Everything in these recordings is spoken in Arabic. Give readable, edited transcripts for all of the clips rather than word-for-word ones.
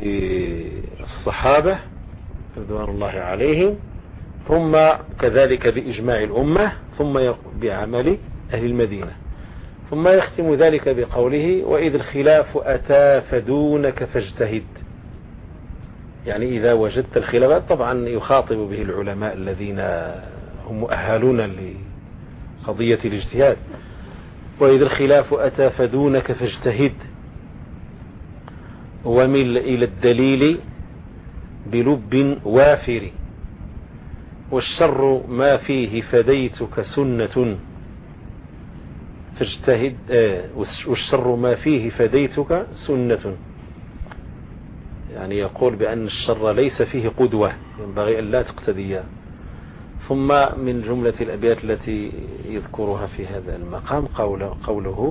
الصحابة رضوان الله عليهم، ثم كذلك بإجماع الأمة، ثم بعمل أهل المدينة، ثم يختم ذلك بقوله وإذ الخلاف أتى فدونك فاجتهد. يعني إذا وجدت الخلافات، طبعا يخاطب به العلماء الذين هم مؤهلون لقضية الاجتهاد. وإذ الخلاف أتى فدونك فاجتهد ومل إلى الدليل بلب وافر، والشر ما فيه فديتك سنة فاجتهد، والشر ما فيه فديتك سنة. يعني يقول بأن الشر ليس فيه قدوة، ينبغي أن لا تقتديها. ثم من جملة الأبيات التي يذكرها في هذا المقام قوله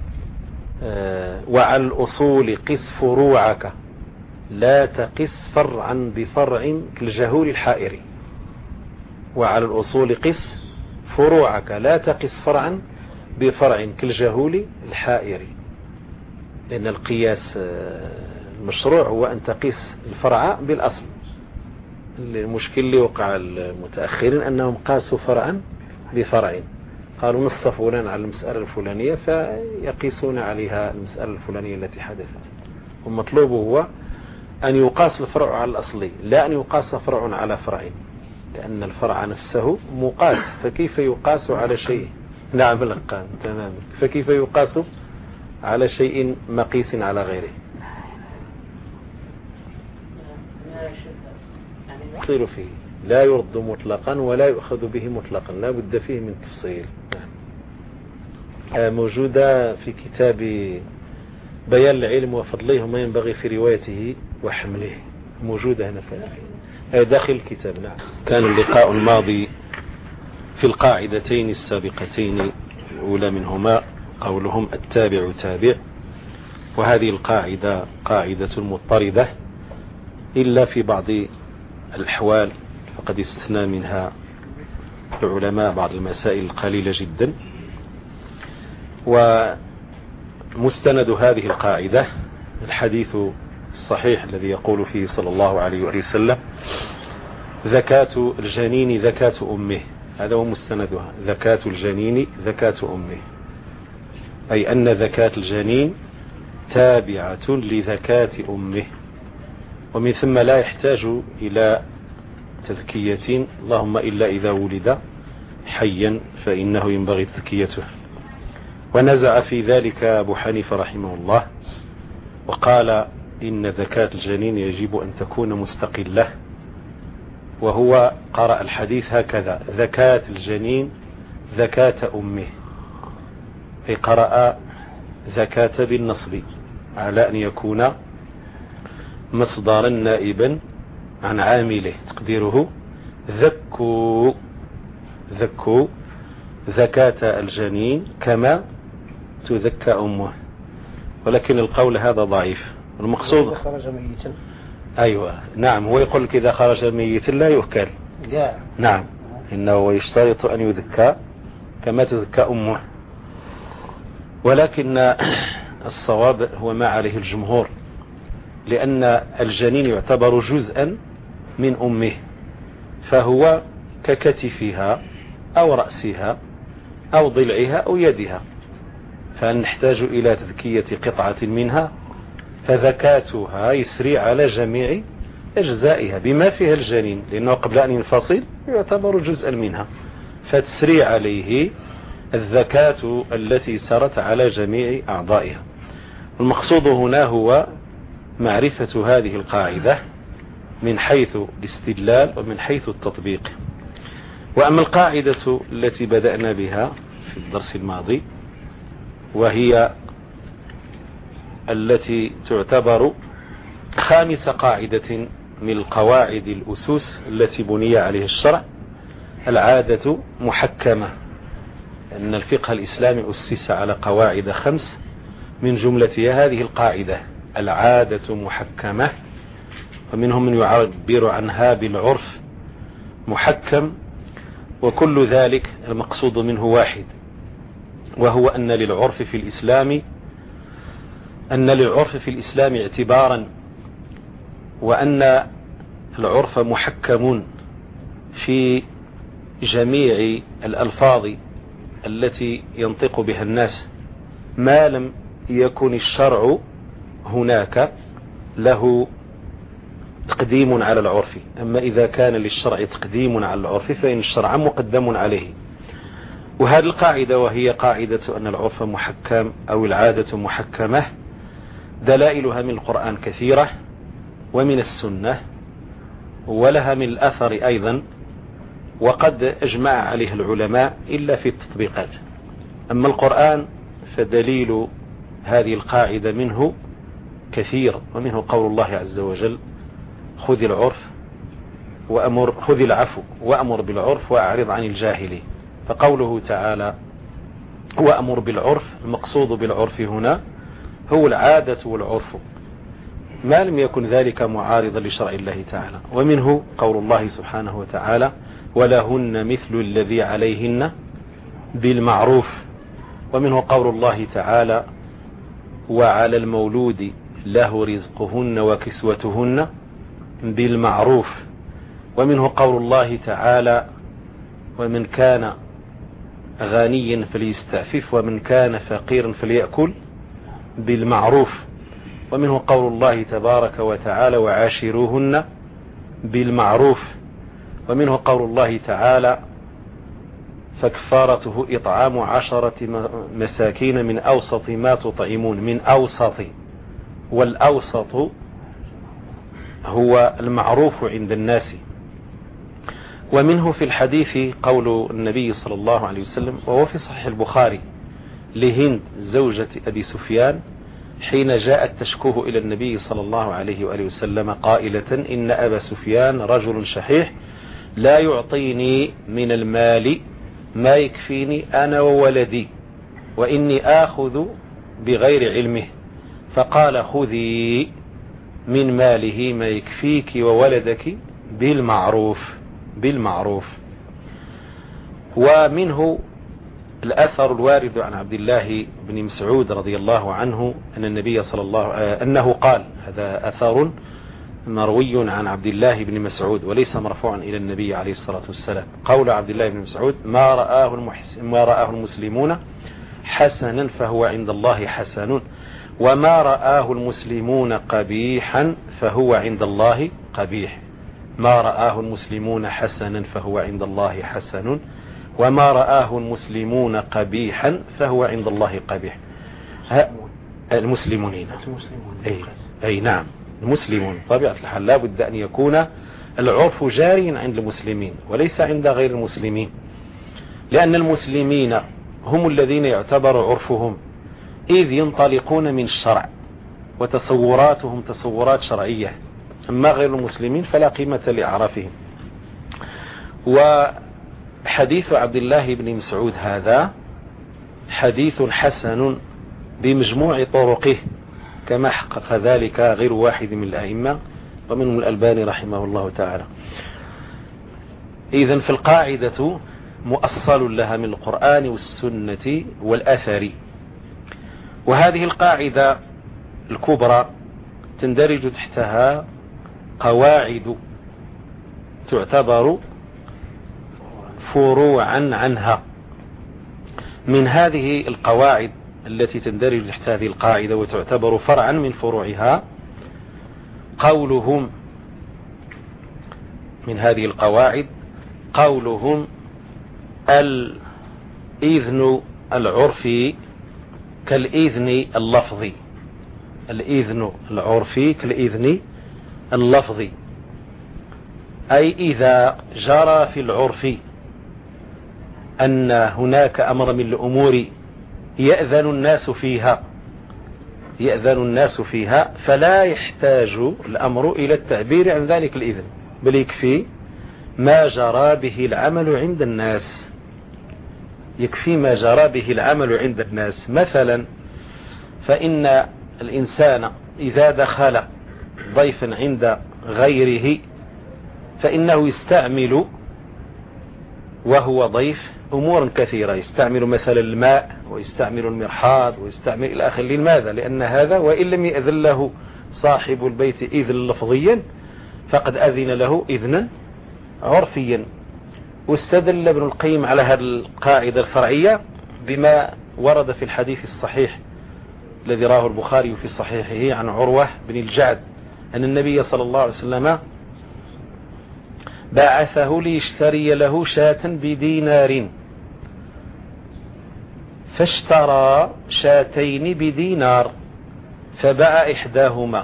وعلى الأصول قس فروعك لا تقس فرعا بفرع كالجهول الحائر. وعلى الأصول قس فروعك لا تقس فرعا بفرع كالجهول الحائر، لأن القياس المشروع هو أن تقيس الفرع بالأصل. المشكل اللي وقع المتأخرين أنهم قاسوا فرعا بفرع، قالوا نص فلان على المسألة الفلانية فيقيسون عليها المسألة الفلانية التي حدثت. والمطلوب هو أن يقاس الفرع على الأصلي، لا أن يقاس فرع على فرع، لأن الفرع نفسه مقاس، فكيف يقاس على شيء؟ نعم لقان تمام، فكيف يقاس على شيء مقيس على غيره؟ يفصل فيه، لا يرد مطلقا ولا يؤخذ به مطلقا، لا بد فيه من تفصيل. موجودة في كتاب بيان العلم وفضله وما ينبغي في روايته وحمله، موجودة هنا في داخل الكتاب. نعم. كان اللقاء الماضي في القاعدتين السابقتين، الأولى منهما قولهم التابع تابع، وهذه القاعدة قاعدة مضطردة إلا في بعض الأحوال، فقد استثنى منها العلماء بعض المسائل القليلة جدا. ومستند هذه القاعدة الحديث الصحيح الذي يقول فيه صلى الله عليه وسلم زكاة الجنين زكاة أمه، هذا هو مستندها، زكاة الجنين زكاة أمه، أي أن زكاة الجنين تابعة لزكاة أمه، ومن ثم لا يحتاج إلى تزكية، اللهم إلا إذا ولد حيا فإنه ينبغي تزكيته. ونزع في ذلك أبو حنيفة رحمه الله وقال إن زكاة الجنين يجب أن تكون مستقلة، وهو قرأ الحديث هكذا زكاة الجنين زكاة أمه، أي قرأ زكاة بالنصب على أن يكون مصدرا نائبا عن عامله، تقديره ذكوا زكاة الجنين كما تذكى أمه. ولكن القول هذا ضعيف. المقصود خرج ميتا. أيوة نعم، هو يقول لك إذا خرج ميتا لا يؤكل. نعم، إنه يشترط أن يذكى كما تذكى أمه، ولكن الصواب هو ما عليه الجمهور، لأن الجنين يعتبر جزءا من أمه، فهو ككتفها أو رأسها أو ضلعها أو يدها، فنحتاج إلى تذكية قطعة منها، فذكاتها يسري على جميع أجزائها بما فيها الجنين، لأنه قبل أن ينفصل يعتبر جزءا منها، فتسري عليه الذكاة التي سرت على جميع أعضائها. المقصود هنا هو معرفة هذه القاعدة من حيث الاستدلال ومن حيث التطبيق. وأما القاعدة التي بدأنا بها في الدرس الماضي، وهي التي تعتبر خامس قاعدة من القواعد الأسس التي بني عليه الشرع، العادة محكمة، أن الفقه الإسلامي أسس على قواعد 5 من جملتها هذه القاعدة العادة محكمة، ومنهم من يعبر عنها بالعرف محكم، وكل ذلك المقصود منه واحد، وهو أن للعرف في الإسلام اعتبارا وأن العرف محكم في جميع الألفاظ التي ينطق بها الناس ما لم يكن الشرع هناك له تقديم على العرف. أما إذا كان للشرع تقديم على العرف فإن الشرع مقدم عليه. وهذه القاعدة وهي قاعدة أن العرف محكم أو العادة محكمة دلائلها من القرآن كثيرة ومن السنة ولها من الأثر أيضا، وقد أجمع عليه العلماء إلا في التطبيقات. أما القرآن فدليل هذه القاعدة منه كثير، ومنه قول الله عز وجل: خذ العفو وأمر بالعرف وأعرض عن الجاهلين. فقوله تعالى وأمر بالعرف، المقصود بالعرف هنا هو العادة والعرف ما لم يكن ذلك معارضا لشرع الله تعالى. ومنه قول الله سبحانه وتعالى: ولهن مثل الذي عليهن بالمعروف. ومنه قول الله تعالى: وعلى المولود له رزقهن وكسوتهن بالمعروف. ومنه قول الله تعالى: ومن كان غنيا فليستعفف ومن كان فقيرا فليأكل بالمعروف. ومنه قول الله تبارك وتعالى: وعاشروهن بالمعروف. ومنه قول الله تعالى: فكفارته إطعام 10 مساكين من أوسط ما تطعمون. من أوسط، والأوسط هو المعروف عند الناس. ومنه في الحديث قول النبي صلى الله عليه وسلم وهو في صحيح البخاري لهند زوجة أبي سفيان حين جاءت تشكوه إلى النبي صلى الله عليه وآله وسلم قائلة: إن أبا سفيان رجل شحيح لا يعطيني من المال ما يكفيني أنا وولدي وإني آخذ بغير علمه. فقال: خذي من ماله ما يكفيك وولدك بالمعروف. ومنه الأثر الوارد عن عبد الله بن مسعود رضي الله عنه أن النبي أنه قال، هذا أثر مروي عن عبد الله بن مسعود وليس مرفوعا إلى النبي عليه الصلاة والسلام. قول عبد الله بن مسعود: ما رآه المسلمون حسنا فهو عند الله حسن، وما رآه المسلمون قبيحا فهو عند الله قبيح. ما رآه المسلمون حسنا فهو عند الله حسن، وما رآه المسلمون قبيحا فهو عند الله قبيح. المسلمون أي نعم، المسلمون طبيعة الحال لا بد أن يكون العرف جاريا عند المسلمين وليس عند غير المسلمين، لأن المسلمين هم الذين يعتبر عرفهم إذ ينطلقون من الشرع وتصوراتهم تصورات شرعية، أما غير المسلمين فلا قيمة لأعرافهم. وحديث عبد الله بن مسعود هذا حديث حسن بمجموع طرقه كما حقق ذلك غير واحد من الأئمة ومنهم الألباني رحمه الله تعالى. إذن في القاعدة مؤصل لها من القرآن والسنة والأثر. وهذه القاعدة الكبرى تندرج تحتها قواعد تعتبر فروعا عنها. من هذه القواعد التي تندرج تحت هذه القاعدة وتعتبر فرعا من فروعها قولهم، من هذه القواعد قولهم: الإذن العرفي كالإذن اللفظي. الإذن العرفي كالإذن اللفظي، أي إذا جرى في العرف أن هناك أمر من الأمور يأذن الناس فيها فلا يحتاج الأمر إلى التعبير عن ذلك الإذن، بل يكفي ما جرى به العمل عند الناس. مثلا فإن الإنسان إذا دخل ضيفا عند غيره فإنه يستعمل وهو ضيف أمورا كثيرة، يستعمل مثلا الماء ويستعمل المرحاض ويستعمل إلى آخره. لماذا؟ لأن هذا وإن لم يأذن له صاحب البيت إذن لفظيا فقد أذن له إذنا عرفيا. واستدل ابن القيم على هذه القاعدة الفرعية بما ورد في الحديث الصحيح الذي راه البخاري في صحيحه عن عروة بن الجعد أن النبي صلى الله عليه وسلم بعثه ليشتري له شاة بدينار، فاشترى شاتين بدينار، فباع إحداهما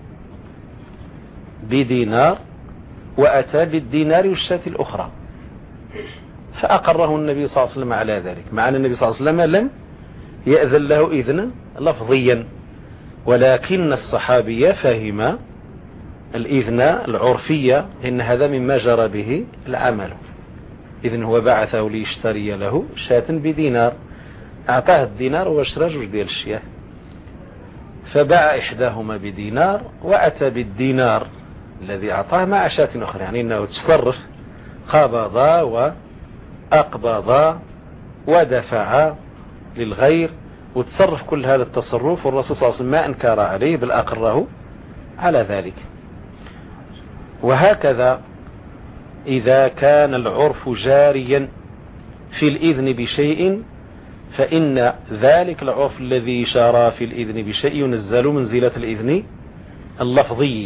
بدينار وأتى بالدينار والشاة الأخرى، فأقره النبي صلى الله عليه وسلم على ذلك، مع أن النبي صلى الله عليه وسلم لم يأذن له إذنا لفظيا، ولكن الصحابي فهم الإذن العرفية إن هذا مما جرى به العمل. إذن هو بعثه ليشتري له شاة بدينار، أعطاه الدينار واشترى جوج ديال الشياه، فباع إحداهما بدينار وأتى بالدينار الذي أعطاه مع شاة أخرى، يعني أنه تصرف، قبض وأقبض ودفع للغير وتصرف كل هذا التصرف، والرسول صلى الله عليه وسلم ما أنكر عليه بل أقره على ذلك. وهكذا إذا كان العرف جاريا في الإذن بشيء فإن ذلك العرف الذي جرى في الإذن بشيء ينزل منزلة الإذن اللفظي.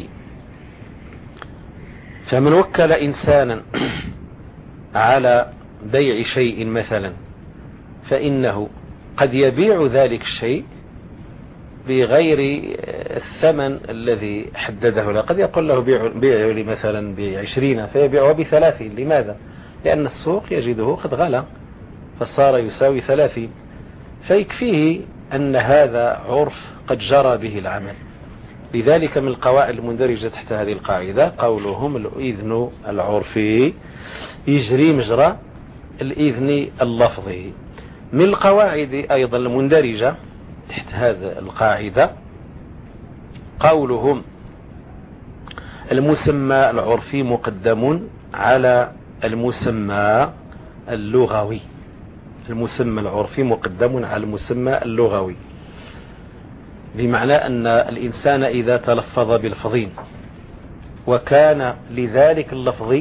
فمن وكل إنسانا على بيع شيء مثلا فإنه قد يبيع ذلك الشيء بغير الثمن الذي حدده له، قد يقول له بيعه لي مثلا ب20 فيبيعه ب30. لماذا؟ لأن السوق يجده قد غلا فصار يساوي 30، فيكفيه أن هذا عرف قد جرى به العمل. لذلك من القواعد المندرجة تحت هذه القاعدة قولهم الإذن العرفي يجري مجرى الإذن اللفظي. من القواعد أيضا المندرجة تحت هذه القاعدة قولهم المسمى العرفي مقدم على المسمى اللغوي. المسمى العرفي مقدم على المسمى اللغوي، بمعنى أن الإنسان إذا تلفظ بلفظ وكان لذلك اللفظ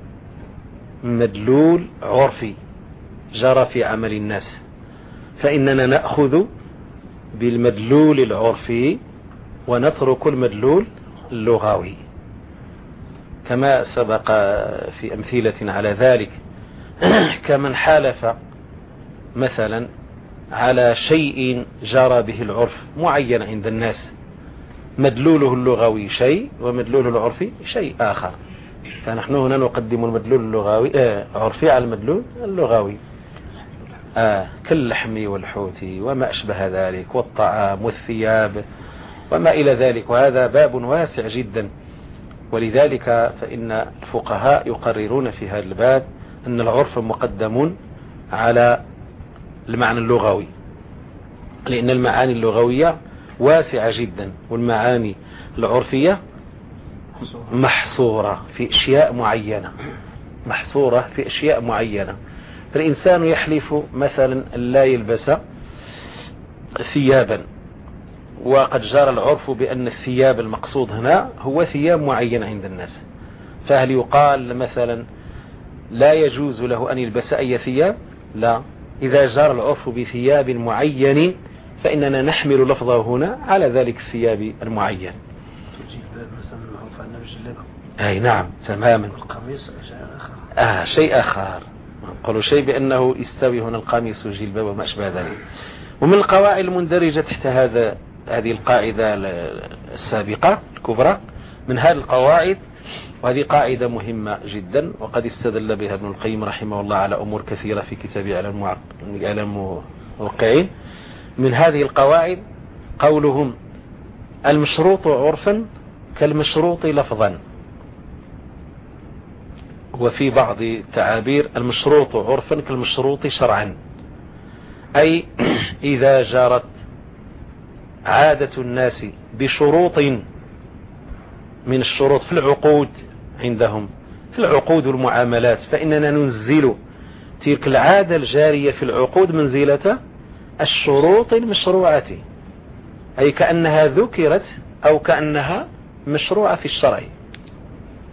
مدلول عرفي جرى في عمل الناس فإننا نأخذ بالمدلول العرفي ونترك المدلول اللغوي، كما سبق في أمثلة على ذلك. كمن حالف مثلا على شيء جرى به العرف معين عند الناس، مدلوله اللغوي شيء ومدلوله العرفي شيء آخر، فنحن هنا نقدم المدلول اللغوي عرفي على المدلول اللغوي، كاللحم والحوت وما أشبه ذلك والطعام والثياب وما إلى ذلك، وهذا باب واسع جدا. ولذلك فإن الفقهاء يقررون في هذا الباب أن العرف مقدم على المعنى اللغوي، لأن المعاني اللغوية واسعة جدا والمعاني العرفية محصورة في أشياء معينة، محصورة في أشياء معينة. فالإنسان يحلف مثلا لا يلبس ثيابا، وقد جرى العرف بأن الثياب المقصود هنا هو ثياب معين عند الناس، فهل يقال مثلا لا يجوز له أن يلبس أي ثياب؟ لا، إذا جرى العرف بثياب معين فإننا نحمل لفظه هنا على ذلك الثياب المعين. أي نعم تماما. القميص شيء آخر. شيء آخر، قالوا شيء بأنه يستوي هنا القميص والجلباب وما أشبه ذلك. ومن القواعد المندرجة تحت هذه القاعدة السابقة الكبرى من هذه القواعد، وهذه قاعدة مهمة جدا وقد استدل بها ابن القيم رحمه الله على أمور كثيرة في كتابه على الموقعين. من هذه القواعد قولهم المشروط عرفا كالمشروط لفظا، وفي بعض التعابير المشروط عرفا كالمشروط شرعا، أي إذا جرت عادة الناس بشروط من الشروط في العقود عندهم، في العقود والمعاملات، فإننا ننزل تلك العادة الجارية في العقود منزلة الشروط المشروعة، أي كأنها ذكرت أو كأنها مشروعة في الشرع.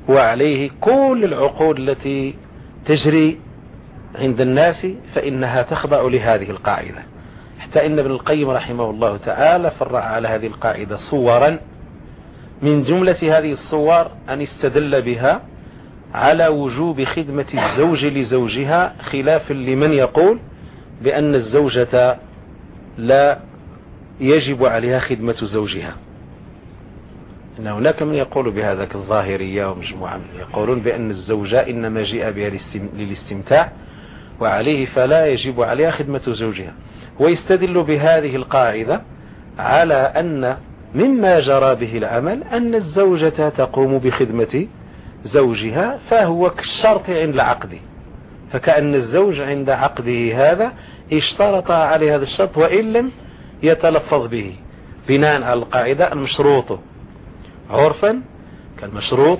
وعليه كل العقود التي تجري عند الناس فإنها تخضع لهذه القاعدة، حتى إن ابن القيم رحمه الله تعالى فرع على هذه القاعدة صورا، من جملة هذه الصور أن استدل بها على وجوب خدمة الزوج لزوجها، خلافا لمن يقول بأن الزوجة لا يجب عليها خدمة زوجها. إن هناك من يقول بهذا كالظاهرية ومجموعة من يقولون بأن الزوجة إنما جاء بها للاستمتاع وعليه فلا يجب عليها خدمة زوجها، ويستدل بهذه القاعدة على أن مما جرى به العمل أن الزوجة تقوم بخدمة زوجها، فهو كالشرط عند العقد، فكأن الزوج عند عقده هذا اشترط عليه هذا الشرط وإن لم يتلفظ به، بناء على القاعدة المشروط عرفا كالمشروط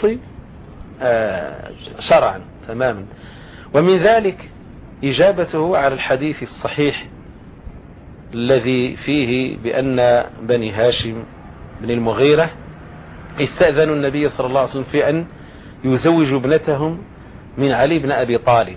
شرعا تماما. ومن ذلك إجابته على الحديث الصحيح الذي فيه بأن بني هاشم بن المغيرة استأذنوا النبي صلى الله عليه وسلم في أن يزوجوا ابنتهم من علي بن أبي طالب،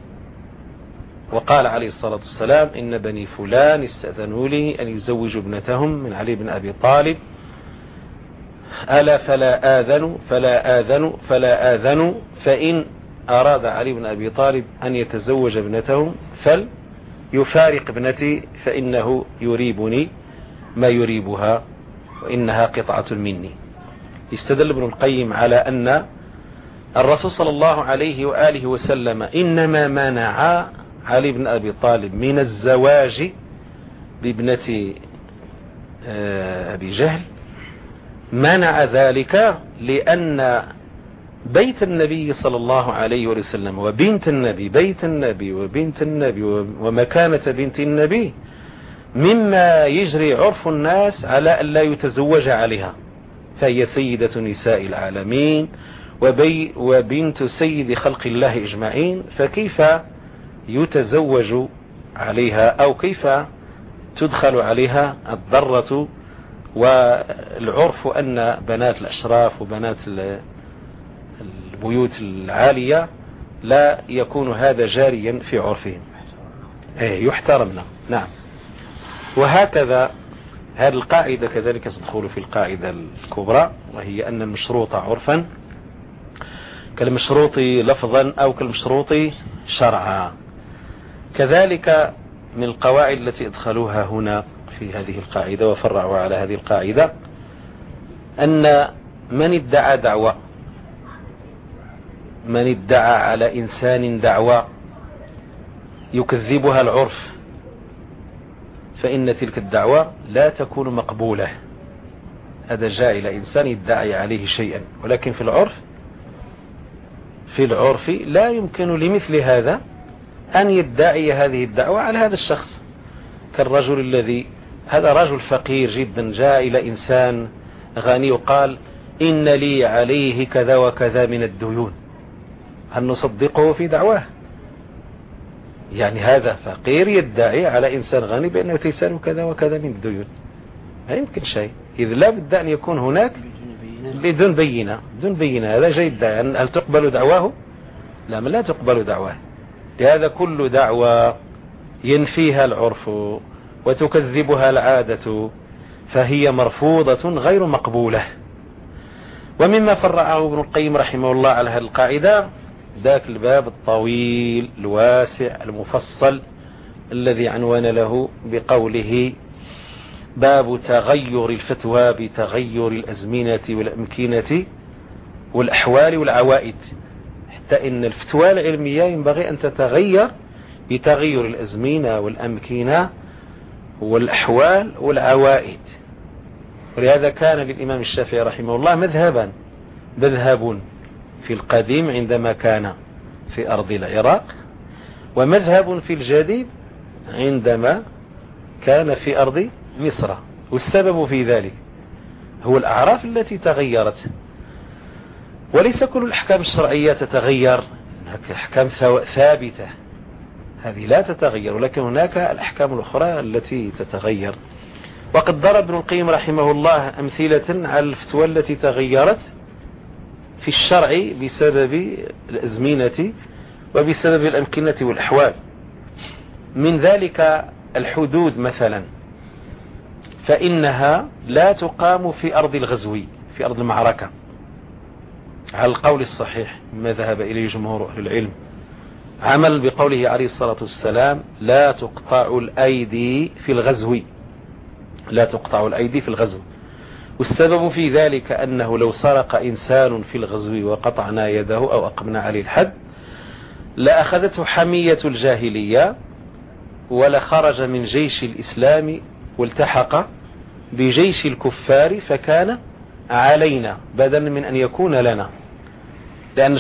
وقال عليه الصلاة والسلام إن بني فلان استأذنوا لي أن يزوجوا ابنتهم من علي بن أبي طالب، ألا فلا آذنوا فلا آذنوا فلا آذنوا، فإن أراد علي بن أبي طالب أن يتزوج ابنتهم فليفارق ابنتي فإنه يريبني ما يريبها وإنها قطعة مني. استدل ابن القيم على أن الرسول صلى الله عليه وآله وسلم إنما منع علي بن أبي طالب من الزواج بابنة أبي جهل، منع ذلك لأن بيت النبي صلى الله عليه وسلم وبنت النبي، بيت النبي وبنت النبي ومكانة بنت النبي مما يجري عرف الناس على أن لا يتزوج عليها، فهي سيدة نساء العالمين وبنت سيد خلق الله إجمعين، فكيف يتزوج عليها أو كيف تدخل عليها الضرة؟ والعرف أن بنات الأشراف وبنات البيوت العالية لا يكون هذا جاريا في عرفهم، يحترمنا. نعم. وهكذا هذه القاعدة كذلك تدخل في القاعدة الكبرى، وهي أن المشروط عرفا كالمشروط لفظا أو كالمشروط شرعا. كذلك من القواعد التي ادخلوها هنا في هذه القاعدة وفرعوا على هذه القاعدة أن من ادعى على إنسان دعوى يكذبها العرف فإن تلك الدعوة لا تكون مقبولة. هذا جاء إلى إنسان يدعي عليه شيئا، ولكن في العرف لا يمكن لمثل هذا أن يدعي هذه الدعوة على هذا الشخص، كالرجل الذي هذا رجل فقير جدا جاء إلى إنسان غني وقال إن لي عليه كذا وكذا من الديون، هل نصدقه في دعواه؟ يعني هذا فقير يدعي على إنسان غني بأنه تيسر كذا وكذا من الديون، لا يمكن شيء، إذ لا بد أن يكون هناك بدون بينة. هذا جيد. هل تقبل دعواه؟ لا تقبل دعواه. لهذا كل دعوة ينفيها العرف وتكذبها العادة فهي مرفوضة غير مقبولة. ومما فرعه ابن القيم رحمه الله على هذه القاعدة ذاك الباب الطويل الواسع المفصل الذي عنوان له بقوله باب تغير الفتوى بتغير الأزمنة والأمكنة والأحوال والعوائد، حتى إن الفتوى العلمية ينبغي أن تتغير بتغير الأزمنة والأمكنة والأحوال والعوائد. ولهذا كان للإمام الشافعي رحمه الله مذهب في القديم عندما كان في أرض العراق، ومذهب في الجديد عندما كان في أرض مصر. والسبب في ذلك هو الأعراف التي تغيرت، وليس كل الأحكام الشرعية تتغير، هناك أحكام ثابتة هذه لا تتغير، ولكن هناك الأحكام الأخرى التي تتغير. وقد ضرب ابن القيم رحمه الله أمثلة على الفتوى التي تغيرت في الشرع بسبب الأزمنة وبسبب الأمكنة والأحوال. من ذلك الحدود مثلا، فإنها لا تقام في أرض الغزو، في أرض المعركة، على القول الصحيح مما ذهب إليه جمهور أهل العلم، عمل بقوله عليه الصلاة والسلام: لا تقطع الأيدي في الغزو، لا تقطع الأيدي في الغزو. والسبب في ذلك أنه لو سرق إنسان في الغزو وقطعنا يده أو أقمنا عليه الحد لأخذته حمية الجاهلية ولخرج من جيش الإسلام والتحق بجيش الكفار، فكان علينا بدلا من أن يكون لنا، لأن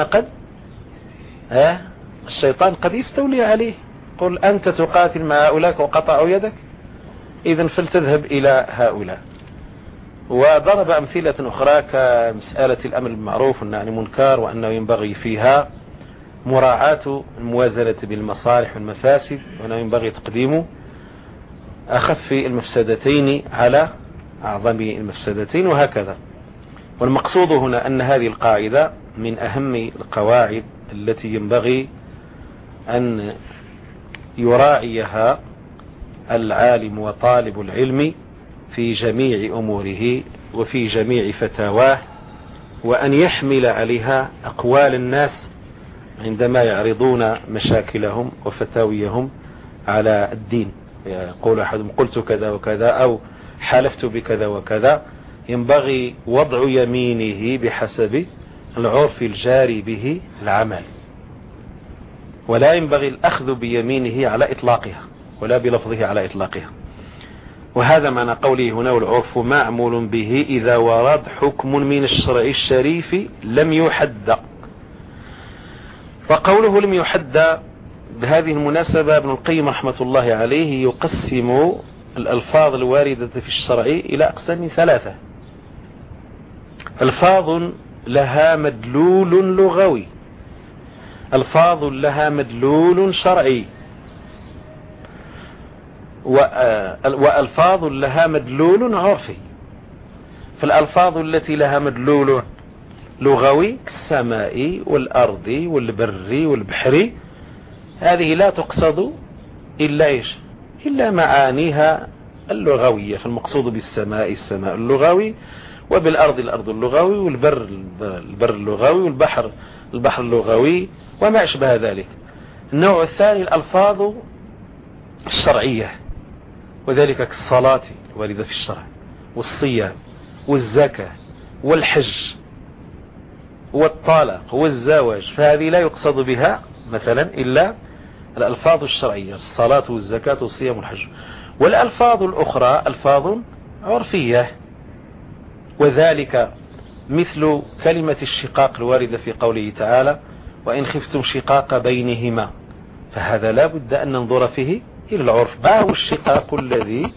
الشيطان قد يستولي عليه. قل أنت تقاتل مع هؤلاء وقطعوا يدك، إذن فلتذهب إلى هؤلاء. وضرب أمثلة أخرى كمسألة الأمر بالمعروف والنهي عن المنكر، وأنه ينبغي فيها مراعاة الموازنة بالمصالح والمفاسد، وأنه ينبغي تقديم أخف المفسدتين على أعظم المفسدتين، وهكذا. والمقصود هنا أن هذه القاعدة من أهم القواعد التي ينبغي أن يراعيها العالم وطالب العلم في جميع أموره وفي جميع فتاواه، وأن يحمل عليها أقوال الناس عندما يعرضون مشاكلهم وفتاويهم على الدين. يقول أحدهم: قلت كذا وكذا، أو حلفت بكذا وكذا. ينبغي وضع يمينه بحسب العرف الجاري به العمل، ولا ينبغي الأخذ بيمينه على إطلاقها ولا بلفظه على إطلاقها. وهذا معنى قوله هنا: والعرف معمول به إذا ورد حكم من الشرع الشريف لم يحد. وقوله لم يحد بهذه المناسبة ابن القيم رحمة الله عليه يقسم الألفاظ الواردة في الشرع إلى أقسام ثلاثة: ألفاظ لها مدلول لغوي، ألفاظ لها مدلول شرعي، وألفاظ لها مدلول عرفي. فالألفاظ التي لها مدلول لغوي كالسماء والأرض والبر والبحر، هذه لا تقصد إلا معانيها اللغوية. فالمقصود بالسماء السماء اللغوي، وبالأرض الأرض اللغوي، والبر البر اللغوي، والبحر البحر اللغوي، وما أشبه ذلك. النوع الثاني الألفاظ الشرعية، وذلك كالصلاة الواردة في الشرع، والصيام، والزكاة، والحج، والطلاق، والزواج. فهذه لا يقصد بها مثلا إلا الألفاظ الشرعية: الصلاة والزكاة والصيام والحج. والألفاظ الأخرى ألفاظ عرفية، وذلك مثل كلمة الشقاق الواردة في قوله تعالى: وإن خفتم شقاق بينهما. فهذا لا بد أن ننظر فيه إلى العرف. ما هو الشقاق الذي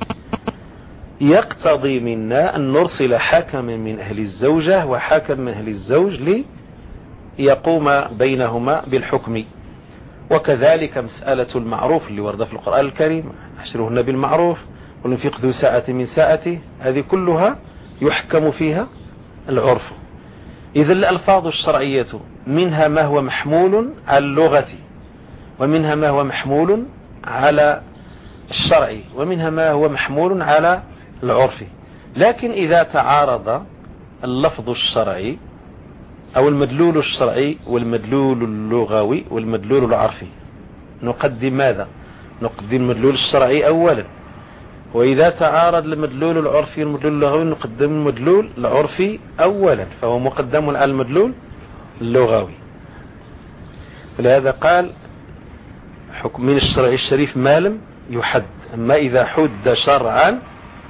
يقتضي منا أن نرسل حكما من أهل الزوجة وحكم من أهل الزوج ليقوم بينهما بالحكم؟ وكذلك مسألة المعروف اللي ورد في القرآن الكريم: عشرهن بالمعروف ولينفق ذو ساعة من ساعته. هذه كلها يحكم فيها العرف. إذا الألفاظ الشرعية منها ما هو محمول على اللغة، ومنها ما هو محمول على الشرع، ومنها ما هو محمول على العرف. لكن إذا تعارض اللفظ الشرعي أو المدلول الشرعي والمدلول اللغوي والمدلول العرفي، نقدم ماذا؟ نقدم المدلول الشرعي أولا. وإذا تعارض المدلول العرفي والمدلول اللغوي نقدم المدلول العرفي أولا، فهو مقدم على المدلول اللغوي. ولهذا قال: حكم من الشرع الشريف ما لم يحد. أما إذا حد شرعا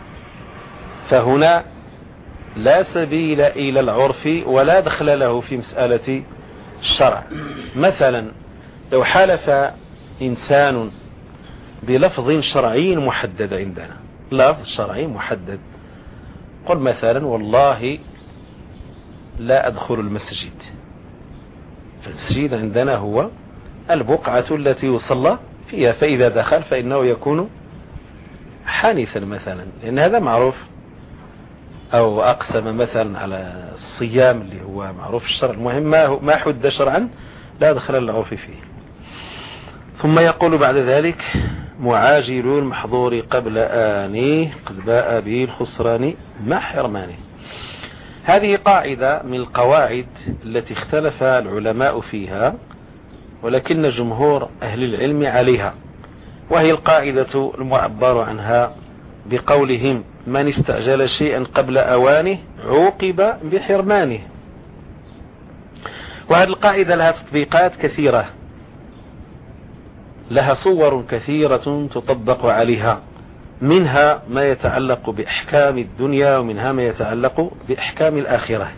فهنا لا سبيل إلى العرف ولا دخل له في مسألة الشرع. مثلا لو حلف إنسان بلفظ شرعي محدد عندنا، لفظ شرعي محدد، قل مثلا: والله لا أدخل المسجد. فالمسجد عندنا هو البقعة التي يصلى فيها، فإذا دخل فإنه يكون حانثا مثلا، لأن هذا معروف. أو أقسم مثلا على الصيام اللي هو معروف الشرع، المهم ما حد شرعا لا دخل العرف فيه. ثم يقول بعد ذلك: معاجل المحظور قبل آنه قد باء به الخسران مع حرمانه. هذه قاعدة من القواعد التي اختلف العلماء فيها، ولكن جمهور أهل العلم عليها، وهي القاعدة المعبر عنها بقولهم: من استعجل شيئا قبل أوانه عوقب بحرمانه. وهذه القاعدة لها تطبيقات كثيرة، لها صور كثيرة تطبق عليها، منها ما يتعلق بأحكام الدنيا، ومنها ما يتعلق بأحكام الآخرة.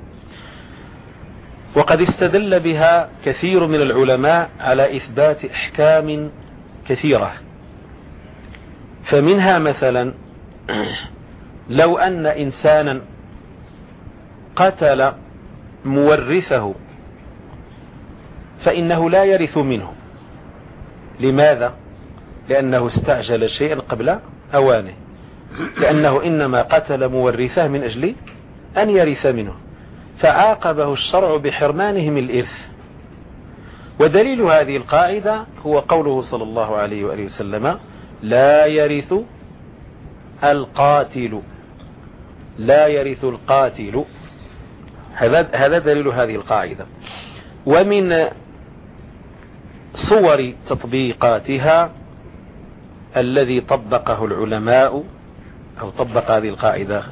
وقد استدل بها كثير من العلماء على إثبات أحكام كثيرة. فمنها مثلا لو أن إنسانا قتل مورثه فإنه لا يرث منه. لماذا؟ لأنه استعجل شيئا قبل أوانه، لأنه إنما قتل مورثه من أجل أن يرث منه، فعاقبه الشرع بحرمانه من الإرث. ودليل هذه القاعدة هو قوله صلى الله عليه وآله وسلم: لا يرث القاتل، لا يرث القاتل. هذا دليل هذه القاعدة. ومن صور تطبيقاتها الذي طبقه العلماء أو طبق هذه القاعدة: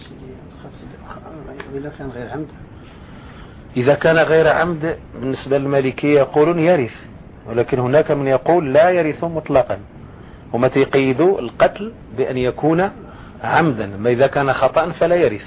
إذا كان غير عمد بالنسبة للمالكية يقولون يرث، ولكن هناك من يقول لا يرث مطلقا، وما تقيدوا القتل بأن يكون عمدا، ما إذا كان خطأ فلا يرث.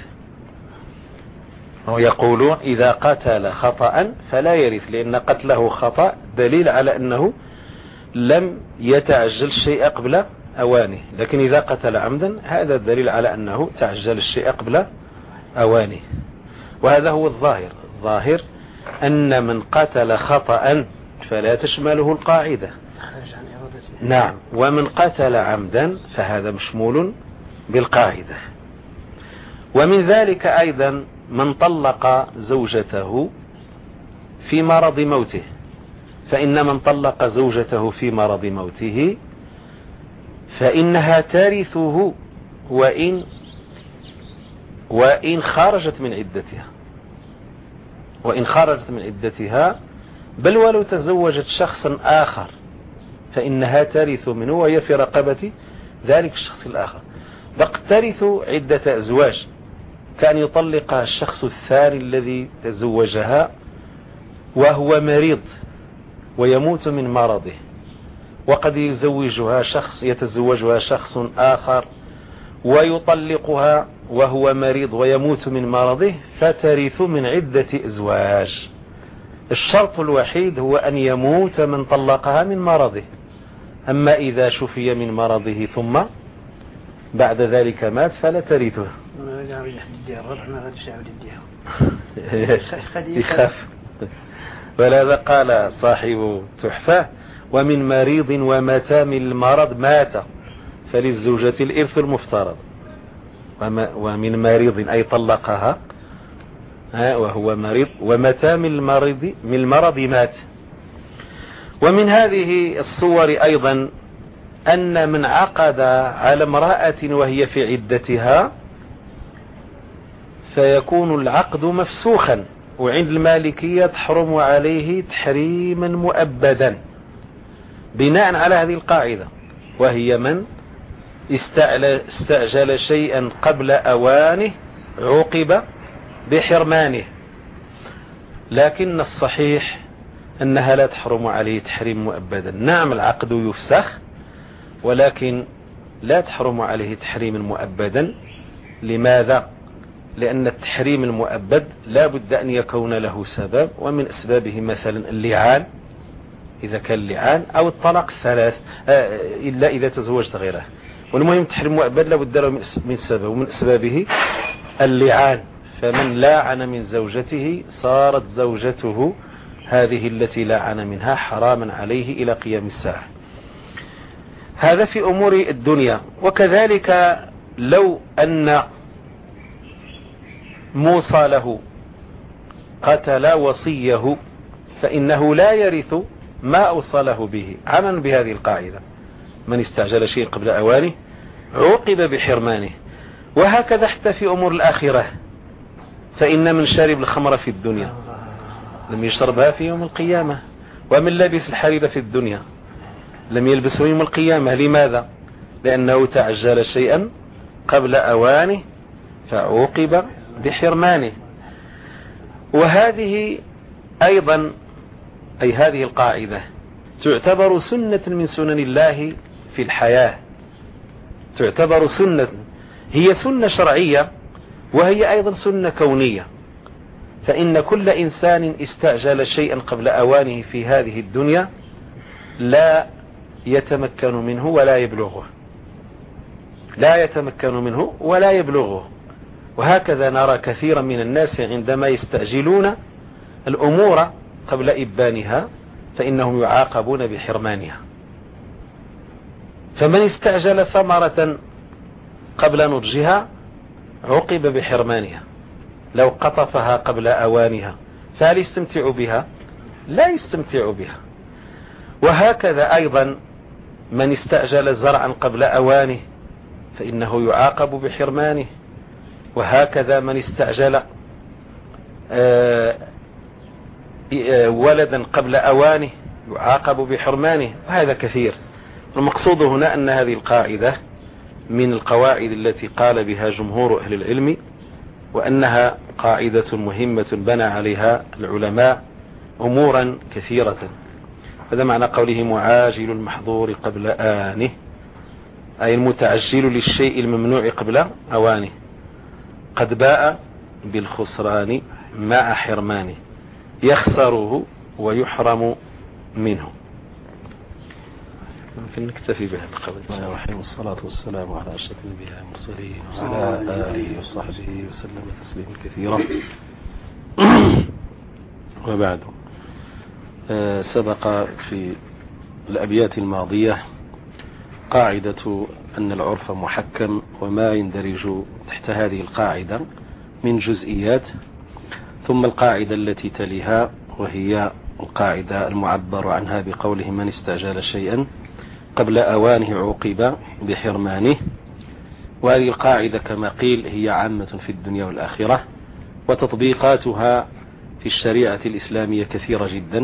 ويقولون إذا قتل خطأ فلا يرث، لأن قتله خطأ دليل على أنه لم يتعجل الشيء قبل أوانه، لكن إذا قتل عمدا هذا دليل على أنه تعجل الشيء قبل أوانه. وهذا هو الظاهر أن من قتل خطأ فلا تشمله القاعدة. نعم. ومن قتل عمدا فهذا مشمول بالقاعدة. ومن ذلك أيضا من طلق زوجته في مرض موته، فإن من طلق زوجته في مرض موته فإنها ترثه وإن خرجت من عدتها، وإن خرجت من عدتها، بل ولو تزوجت شخصا آخر فإنها ترث منه وهي في رقبة ذلك الشخص الآخر. بقى ترث عدة أزواج، كان يطلقها الشخص الثاني الذي تزوجها وهو مريض ويموت من مرضه، وقد يتزوجها شخص آخر ويطلقها وهو مريض ويموت من مرضه، فترث من عدة أزواج. الشرط الوحيد هو أن يموت من طلقها من مرضه، أما إذا شفي من مرضه ثم بعد ذلك مات فلا ترثه. يخاف. ولهذا قال صاحب تحفة: ومن مريض ومتى من المرض مات فللزوجة الإرث المفترض. ومن مريض أي طلقها وهو مريض، ومتى من المرض مات. ومن هذه الصور أيضا أن من عقد على امرأة وهي في عدتها فيكون العقد مفسوخا، وعند المالكية تحرم عليه تحريما مؤبدا بناء على هذه القاعدة، وهي من استعجل شيئا قبل أوانه عوقب بحرمانه. لكن الصحيح أنها لا تحرم عليه تحريم مؤبدا. نعم العقد يفسخ، ولكن لا تحرم عليه تحريم مؤبدا. لماذا؟ لأن التحريم المؤبد لا بد أن يكون له سبب، ومن أسبابه مثلا اللعان إذا كان اللعان، أو الطلاق الثلاث إلا إذا تزوجت غيره. والمهم تحريم مؤبد لا بد له من سبب، ومن أسبابه اللعان. فمن لاعن من زوجته صارت زوجته هذه التي لاعن منها حراما عليه إلى قيام الساعة. هذا في أمور الدنيا. وكذلك لو أن موصى له قتل وصيه فإنه لا يرث ما أوصله به، عملا بهذه القاعدة: من استعجل شيء قبل أوانه عوقب بحرمانه. وهكذا حتى في أمور الآخرة، فإن من شرب الخمر في الدنيا لم يشربها في يوم القيامة، ومن لبس الحرير في الدنيا لم يلبسه يوم القيامة. لماذا؟ لأنه تعجل شيئا قبل أوانه فعوقب بحرمانه. وهذه أيضا، أي هذه القاعدة تعتبر سنة من سنن الله في الحياة، تعتبر سنة، هي سنة شرعية وهي أيضا سنة كونية. فإن كل إنسان استعجل شيئا قبل أوانه في هذه الدنيا لا يتمكن منه ولا يبلغه، لا يتمكن منه ولا يبلغه. وهكذا نرى كثيرا من الناس عندما يستعجلون الأمور قبل إبانها فإنهم يعاقبون بحرمانها. فمن استعجل ثمرة قبل نضجها عوقب بحرمانها. لو قطفها قبل أوانها فهل يستمتع بها؟ لا يستمتع بها. وهكذا أيضا من استعجل زرعا قبل أوانه فإنه يعاقب بحرمانه. وهكذا من استعجل ولدا قبل أوانه يعاقب بحرمانه، وهذا كثير. المقصود هنا أن هذه القاعدة من القواعد التي قال بها جمهور أهل العلم، وأنها قاعدة مهمة بنى عليها العلماء أمورا كثيرة. هذا معنى قوله معاجل المحظور قبل آنه، أي المتعجل للشيء الممنوع قبل أوانه، قد باء بالخسران مع حرمانه، يخسره ويحرم منه. ممكن نكتفي بهذا القول. الله الرحيم، والصلاة والسلام على أشرف الأنبياء والمرسلين وعلى آله وصحبه وسلم تسليما كثيرا. وبعد، سبق في الأبيات الماضية قاعدة أن العرف محكم وما يندرج تحت هذه القاعدة من جزئيات، ثم القاعدة التي تليها وهي القاعدة المعبر عنها بقوله من استعجل شيئا قبل أوانه عوقب بحرمانه. وهذه القاعدة كما قيل هي عامة في الدنيا والآخرة، وتطبيقاتها في الشريعة الإسلامية كثيرة جدا.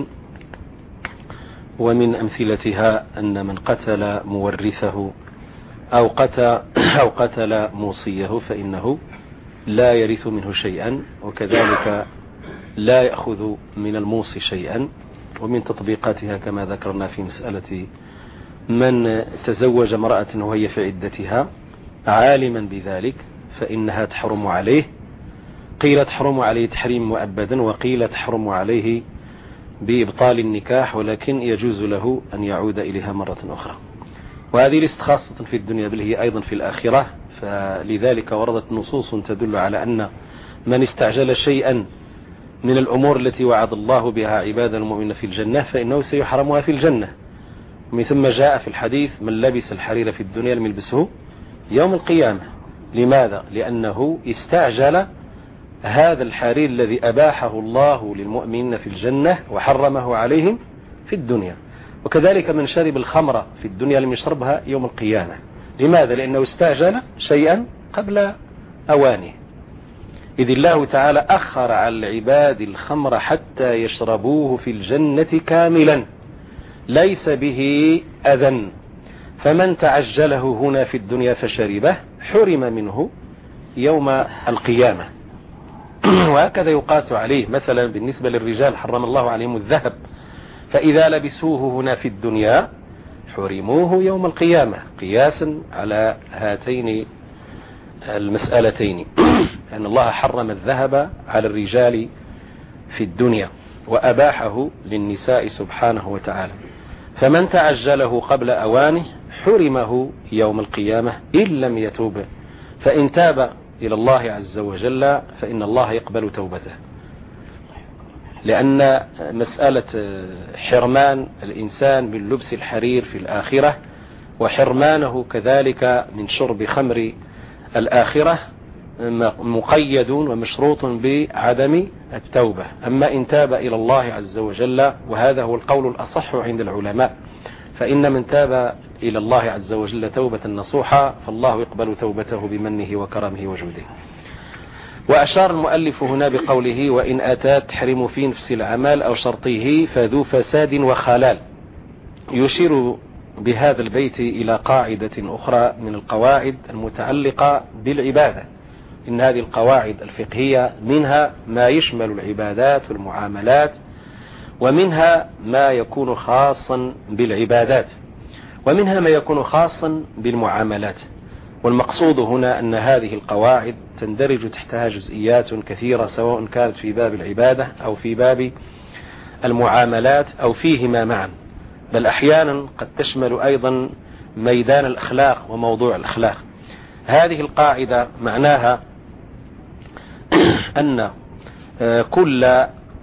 ومن أمثلتها أن من قتل مورثه أو قتل موصيه فإنه لا يرث منه شيئا، وكذلك لا يأخذ من الموصي شيئا. ومن تطبيقاتها كما ذكرنا في مسألة من تزوج امرأة وهي في عدتها عالما بذلك فإنها تحرم عليه، قيل تحرم عليه تحريم مؤبدا، وقيل تحرم عليه بإبطال النكاح، ولكن يجوز له أن يعود إليها مرة أخرى. وهذه ليست خاصة في الدنيا بل هي أيضا في الآخرة. فلذلك وردت نصوص تدل على أن من استعجل شيئا من الأمور التي وعد الله بها عباد المؤمنين في الجنة فإنه سيحرمها في الجنة. ومن ثم جاء في الحديث من لبس الحرير في الدنيا لم يلبسه يوم القيامة. لماذا؟ لأنه استعجل هذا الحرير الذي أباحه الله للمؤمنين في الجنة وحرمه عليهم في الدنيا. وكذلك من شرب الخمر في الدنيا لم يشربها يوم القيامة. لماذا؟ لأنه استعجل شيئا قبل أوانه. إذ الله تعالى أخر على العباد الخمر حتى يشربوه في الجنة كاملا ليس به أذى، فمن تعجله هنا في الدنيا فشربه حرم منه يوم القيامة. وهكذا يقاس عليه مثلا بالنسبة للرجال حرم الله عليهم الذهب، فإذا لبسوه هنا في الدنيا حرموه يوم القيامة، قياسا على هاتين المسألتين أن الله حرم الذهب على الرجال في الدنيا وأباحه للنساء سبحانه وتعالى. فمن تعجله قبل أوانه حرمه يوم القيامة إن لم يتوب، فإن تاب إلى الله عز وجل فإن الله يقبل توبته. لأن مسألة حرمان الإنسان من لبس الحرير في الآخرة، وحرمانه كذلك من شرب خمر الآخرة، مقيد ومشروط بعدم التوبة. أما إن تاب إلى الله عز وجل، وهذا هو القول الأصح عند العلماء، فإن من تاب إلى الله عز وجل توبة نصوحة فالله يقبل توبته بمنه وكرمه وجوده. وأشار المؤلف هنا بقوله: وإن أتى تحرم في نفس العمل أو شرطه فذو فساد وخلال. يشير بهذا البيت إلى قاعدة أخرى من القواعد المتعلقة بالعبادة. إن هذه القواعد الفقهية منها ما يشمل العبادات والمعاملات، ومنها ما يكون خاصا بالعبادات، ومنها ما يكون خاصا بالمعاملات. والمقصود هنا أن هذه القواعد تندرج تحتها جزئيات كثيرة، سواء كانت في باب العبادة أو في باب المعاملات أو فيهما معا، بل أحيانا قد تشمل أيضا ميدان الأخلاق وموضوع الأخلاق. هذه القاعدة معناها أن كل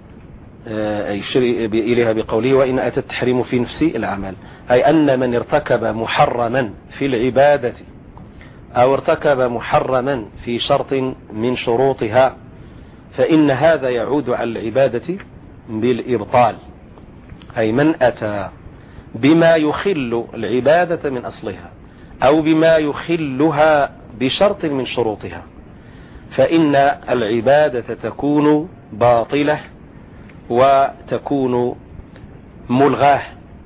يشير إليها بقوله: وإن أتى التحريم في نفس العمل، أي أن من ارتكب محرما في العبادة أو ارتكب محرما في شرط من شروطها فإن هذا يعود على العبادة بالإبطال. أي من أتى بما يخل العبادة من أصلها أو بما يخلها بشرط من شروطها فإن العبادة تكون باطلة وتكون ملغاه.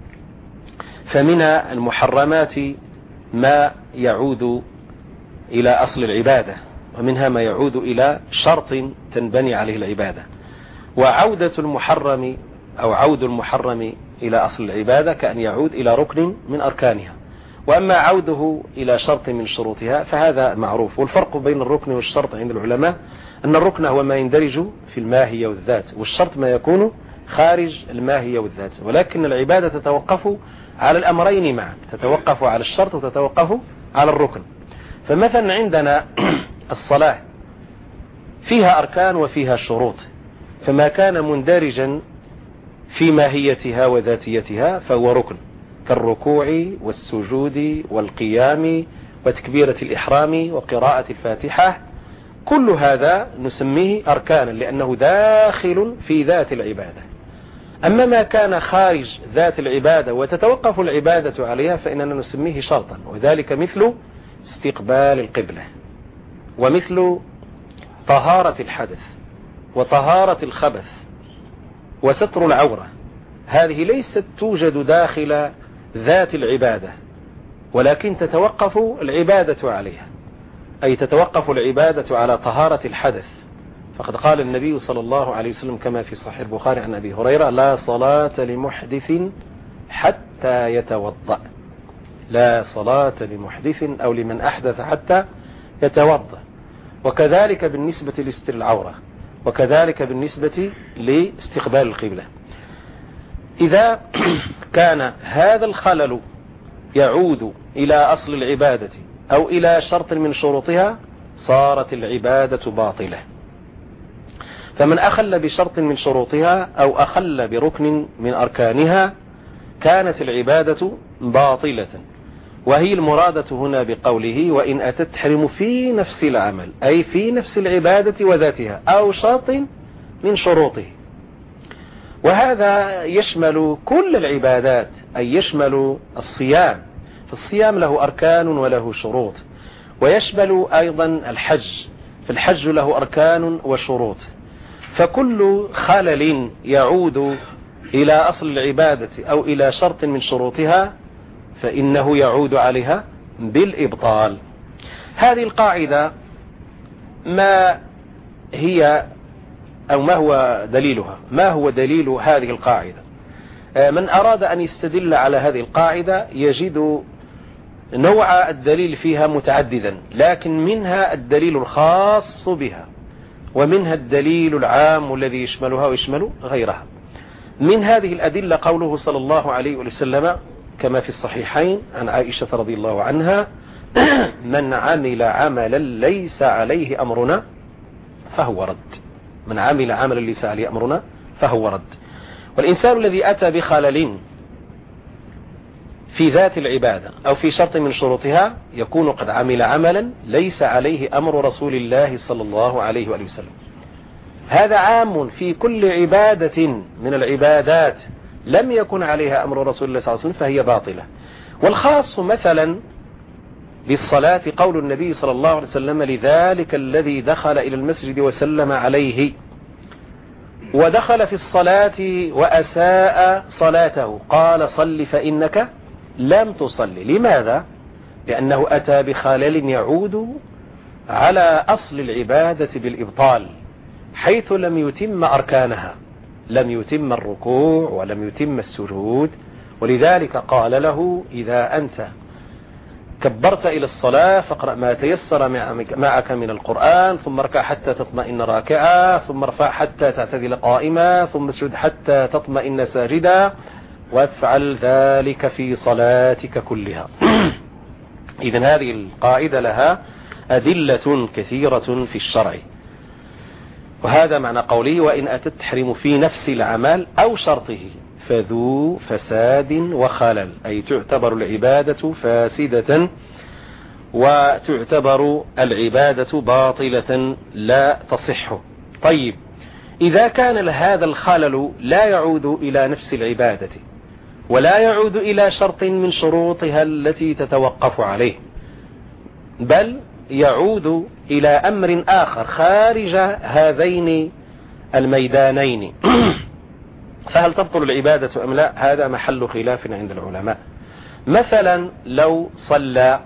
فمن المحرمات ما يعود إلى أصل العبادة، ومنها ما يعود إلى شرط تنبني عليه العبادة. وعودة المحرم أو عود المحرم إلى أصل العبادة كأن يعود إلى ركن من أركانها، وأما عوده إلى شرط من شروطها فهذا معروف. والفرق بين الركن والشرط عند العلماء أن الركن هو ما يندرج في الماهية والذات، والشرط ما يكون خارج الماهية والذات. ولكن العبادة تتوقف على الأمرين معا، تتوقف على الشرط وتتوقف على الركن. فمثلا عندنا الصلاة فيها أركان وفيها شروط، فما كان مندرجا في ماهيتها وذاتيتها فهو ركن، كالركوع والسجود والقيام وتكبيرة الإحرام وقراءة الفاتحة. كل هذا نسميه أركانا لأنه داخل في ذات العبادة. أما ما كان خارج ذات العبادة وتتوقف العبادة عليها فإننا نسميه شرطا، وذلك مثل استقبال القبلة، ومثل طهارة الحدث وطهارة الخبث وستر العورة. هذه ليست توجد داخل ذات العبادة، ولكن تتوقف العبادة عليها، أي تتوقف العبادة على طهارة الحدث. فقد قال النبي صلى الله عليه وسلم كما في صحيح البخاري عن أبي هريرة: لا صلاة لمحدث حتى يتوضأ. لا صلاة لمحدث أو لمن أحدث حتى يتوضأ. وكذلك بالنسبة لاستر العورة، وكذلك بالنسبة لاستقبال القبلة. إذا كان هذا الخلل يعود إلى أصل العبادة أو إلى شرط من شروطها صارت العبادة باطلة. فمن أخل بشرط من شروطها أو أخل بركن من أركانها كانت العبادة باطلة. وهي المرادة هنا بقوله: وإن أتت تحرم في نفس العمل، أي في نفس العبادة وذاتها أو شرط من شروطه. وهذا يشمل كل العبادات، أي يشمل الصيام، فالصيام له أركان وله شروط. ويشمل أيضا الحج، فالحج له أركان وشروط. فكل خلل يعود إلى أصل العبادة أو إلى شرط من شروطها فإنه يعود عليها بالإبطال. هذه القاعدة ما هي أو ما هو دليلها؟ ما هو دليل هذه القاعدة؟ من أراد أن يستدل على هذه القاعدة يجد نوع الدليل فيها متعددا، لكن منها الدليل الخاص بها، ومنها الدليل العام الذي يشملها ويشمل غيرها. من هذه الأدلة قوله صلى الله عليه وسلم كما في الصحيحين عن عائشة رضي الله عنها: من عمل عملا ليس عليه أمرنا فهو رد. من عمل عملا ليس عليه أمرنا فهو رد. والإنسان الذي أتى بخلل في ذات العبادة أو في شرط من شروطها يكون قد عمل عملا ليس عليه أمر رسول الله صلى الله عليه وآله وسلم. هذا عام في كل عبادة من العبادات لم يكن عليها أمر رسول الله صلى الله عليه وسلم فهي باطلة. والخاص مثلا بالصلاة قول النبي صلى الله عليه وسلم لذلك الذي دخل إلى المسجد وسلم عليه ودخل في الصلاة وأساء صلاته قال صل فإنك لم تصلي. لماذا؟ لأنه أتى بخلل يعود على أصل العبادة بالإبطال حيث لم يتم أركانها، لم يتم الركوع ولم يتم السجود. ولذلك قال له إذا أنت كبرت إلى الصلاة فاقرأ ما تيسر معك من القرآن، ثم اركع حتى تطمئن راكعا، ثم ارفع حتى تعتدل قائما، ثم اسجد حتى تطمئن ساجدا، وافعل ذلك في صلاتك كلها. إذن هذه القاعدة لها أدلة كثيرة في الشرع، وهذا معنى قوله وإن أتت تحرم في نفس العمل أو شرطه فذو فساد وخلل، أي تعتبر العبادة فاسدة وتعتبر العبادة باطلة لا تصح. طيب إذا كان هذا الخلل لا يعود إلى نفس العبادة ولا يعود إلى شرط من شروطها التي تتوقف عليه، بل يعود إلى أمر آخر خارج هذين الميدانين، فهل تبطل العبادة أم لا؟ هذا محل خلاف عند العلماء. مثلا لو صلى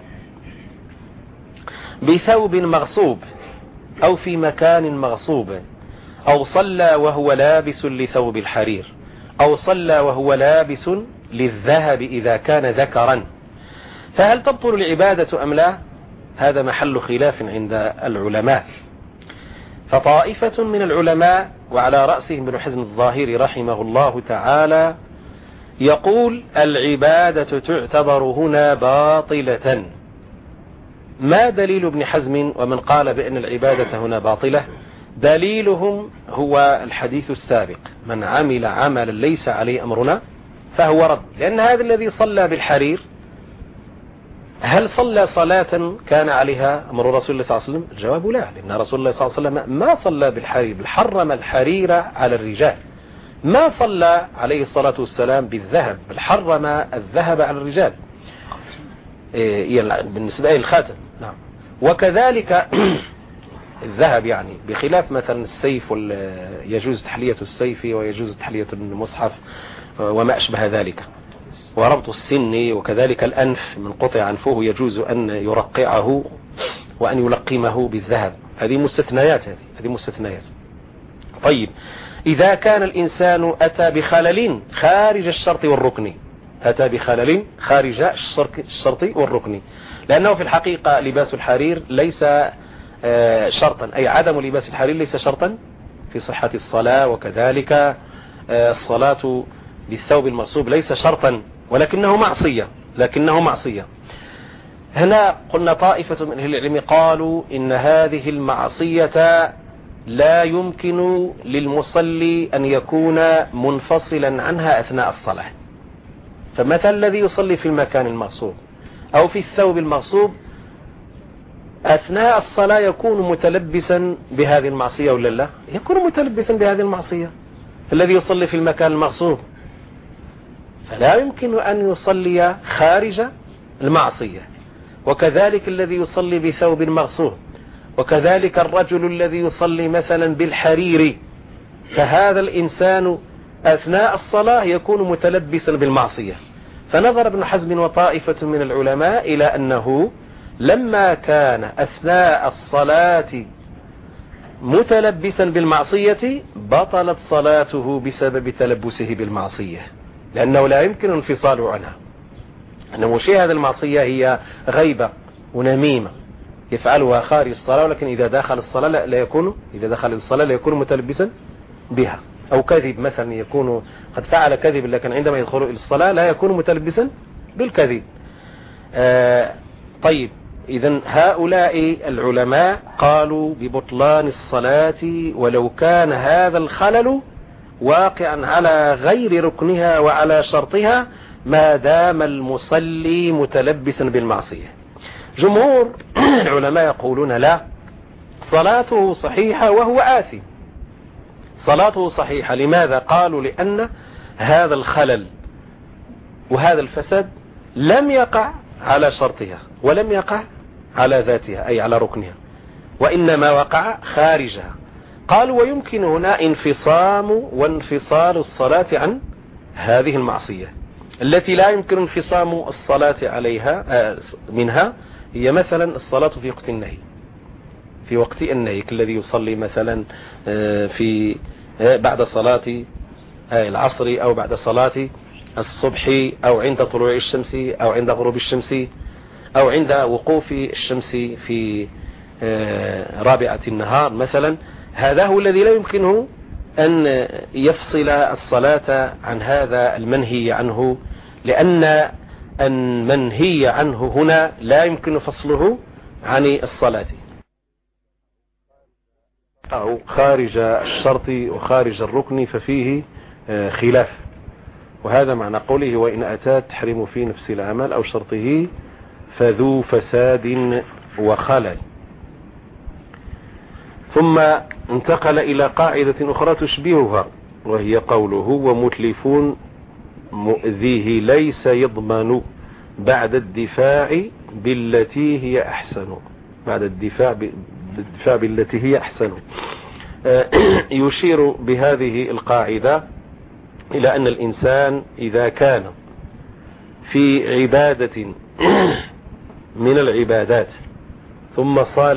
بثوب مغصوب أو في مكان مغصوب، أو صلى وهو لابس لثوب الحرير، أو صلى وهو لابس للذهب إذا كان ذكرا، فهل تبطل العبادة أم لا؟ هذا محل خلاف عند العلماء. فطائفة من العلماء وعلى رأسهم ابن حزم الظاهري رحمه الله تعالى يقول العبادة تعتبر هنا باطلة. ما دليل ابن حزم ومن قال بأن العبادة هنا باطلة؟ دليلهم هو الحديث السابق من عمل عملا ليس عليه أمرنا فهو رد. لأن هذا الذي صلى بالحرير هل صلى صلاة كان عليها أمر رسول الله صلى الله عليه وسلم؟ الجواب لا، لأن رسول الله صلى الله عليه وسلم ما صلى بالحرير، بل حرم الحرير على الرجال. ما صلى عليه الصلاة والسلام بالذهب، بل حرم الذهب على الرجال بالنسبة للخاتم. نعم. وكذلك الذهب يعني بخلاف مثلا السيف، يجوز تحلية السيف ويجوز تحلية المصحف وما أشبه ذلك، وربط السن، وكذلك الأنف من قطع أنفه يجوز أن يرقعه وأن يلقمه بالذهب. هذه مستثنيات، هذه مستثنيات. طيب إذا كان الإنسان أتى بخلل خارج الشرط والركن، أتى بخلل خارج الشرط والركن، لأنه في الحقيقة لباس الحرير ليس شرطا، أي عدم لباس الحرير ليس شرطا في صحة الصلاة، وكذلك الصلاة بالثوب المغصوب ليس شرطا، ولكنه معصية. هنا قلنا طائفة من أهل العلم قالوا إن هذه المعصية لا يمكن للمصلي أن يكون منفصلا عنها أثناء الصلاة. فمثل الذي يصلي في المكان المغصوب أو في الثوب المغصوب أثناء الصلاة يكون متلبسا بهذه المعصية ولا لا؟ يكون متلبسا بهذه المعصية. الذي يصلي في المكان المغصوب فلا يمكن أن يصلي خارج المعصية، وكذلك الذي يصلي بثوب مغصوب، وكذلك الرجل الذي يصلي مثلا بالحرير، فهذا الإنسان أثناء الصلاة يكون متلبسا بالمعصية. فنظر ابن حزم وطائفة من العلماء إلى أنه لما كان أثناء الصلاة متلبسا بالمعصية بطلت صلاته بسبب تلبسه بالمعصية، لأنه لا يمكن انفصال عنها. أنه شيء هذه المعصية هي غيبة ونميمة يفعلها خارج الصلاة، ولكن إذا دخل الصلاة لا يكون متلبسا بها. أو كذب مثلا يكون قد فعل كذب، لكن عندما يدخل إلى الصلاة لا يكون متلبسا بالكذب. طيب إذن هؤلاء العلماء قالوا ببطلان الصلاة ولو كان هذا الخلل واقعا على غير ركنها وعلى شرطها، ما دام المصلي متلبسا بالمعصية. جمهور العلماء يقولون لا، صلاته صحيحة وهو آثم. صلاته صحيحة. لماذا؟ قالوا لأن هذا الخلل وهذا الفساد لم يقع على شرطها ولم يقع على ذاتها أي على ركنها، وإنما وقع خارجها. قالوا ويمكن هنا انفصام وانفصال الصلاة عن هذه المعصية التي لا يمكن انفصام الصلاة عليها منها، هي مثلا الصلاة في وقت النهي، في وقت النهي كالذي يصلي مثلا في بعد صلاة العصر أو بعد صلاة الصبح أو عند طلوع الشمس أو عند غروب الشمس أو عند وقوف الشمس في رابعة النهار مثلا. هذا هو الذي لا يمكنه أن يفصل الصلاة عن هذا المنهي عنه، لأن المنهي عنه هنا لا يمكن فصله عن الصلاة، أو خارج الشرط وخارج الركن ففيه خلاف. وهذا معنى قوله وإن أتى تحرم في نفس العمل أو شرطه فذو فساد وخلل. ثم انتقل إلى قاعدة أخرى تشبهها، وهي قوله ومتلف مؤذيه ليس يضمن بعد الدفاع بالتي هي أحسن. بعد الدفاع بالتي هي أحسن. يشير بهذه القاعدة إلى أن الإنسان إذا كان في عبادة من العبادات ثم صال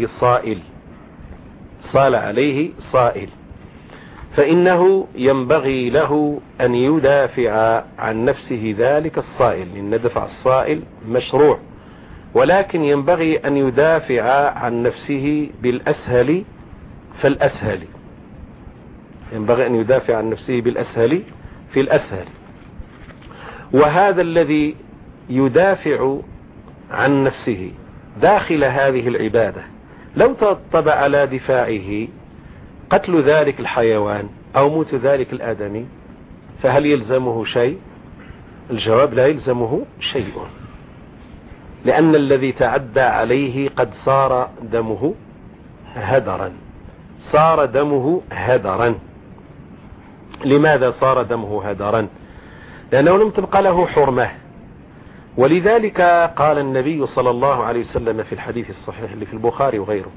عليه صائل فإنه ينبغي له أن يدافع عن نفسه ذلك الصائل، لأن دفع الصائل مشروع، ولكن ينبغي أن يدافع عن نفسه بالأسهل فالأسهل. ينبغي أن يدافع عن نفسه بالأسهل في الأسهل. وهذا الذي يدافع عن نفسه داخل هذه العبادة لو ترتب على دفاعه قتل ذلك الحيوان أو موت ذلك الآدمي فهل يلزمه شيء؟ الجواب لا يلزمه شيء، لأن الذي تعدى عليه قد صار دمه هدرا. لماذا صار دمه هدرا؟ لأنه لم تبقى له حرمة. ولذلك قال النبي صلى الله عليه وسلم في الحديث الصحيح اللي في البخاري وغيره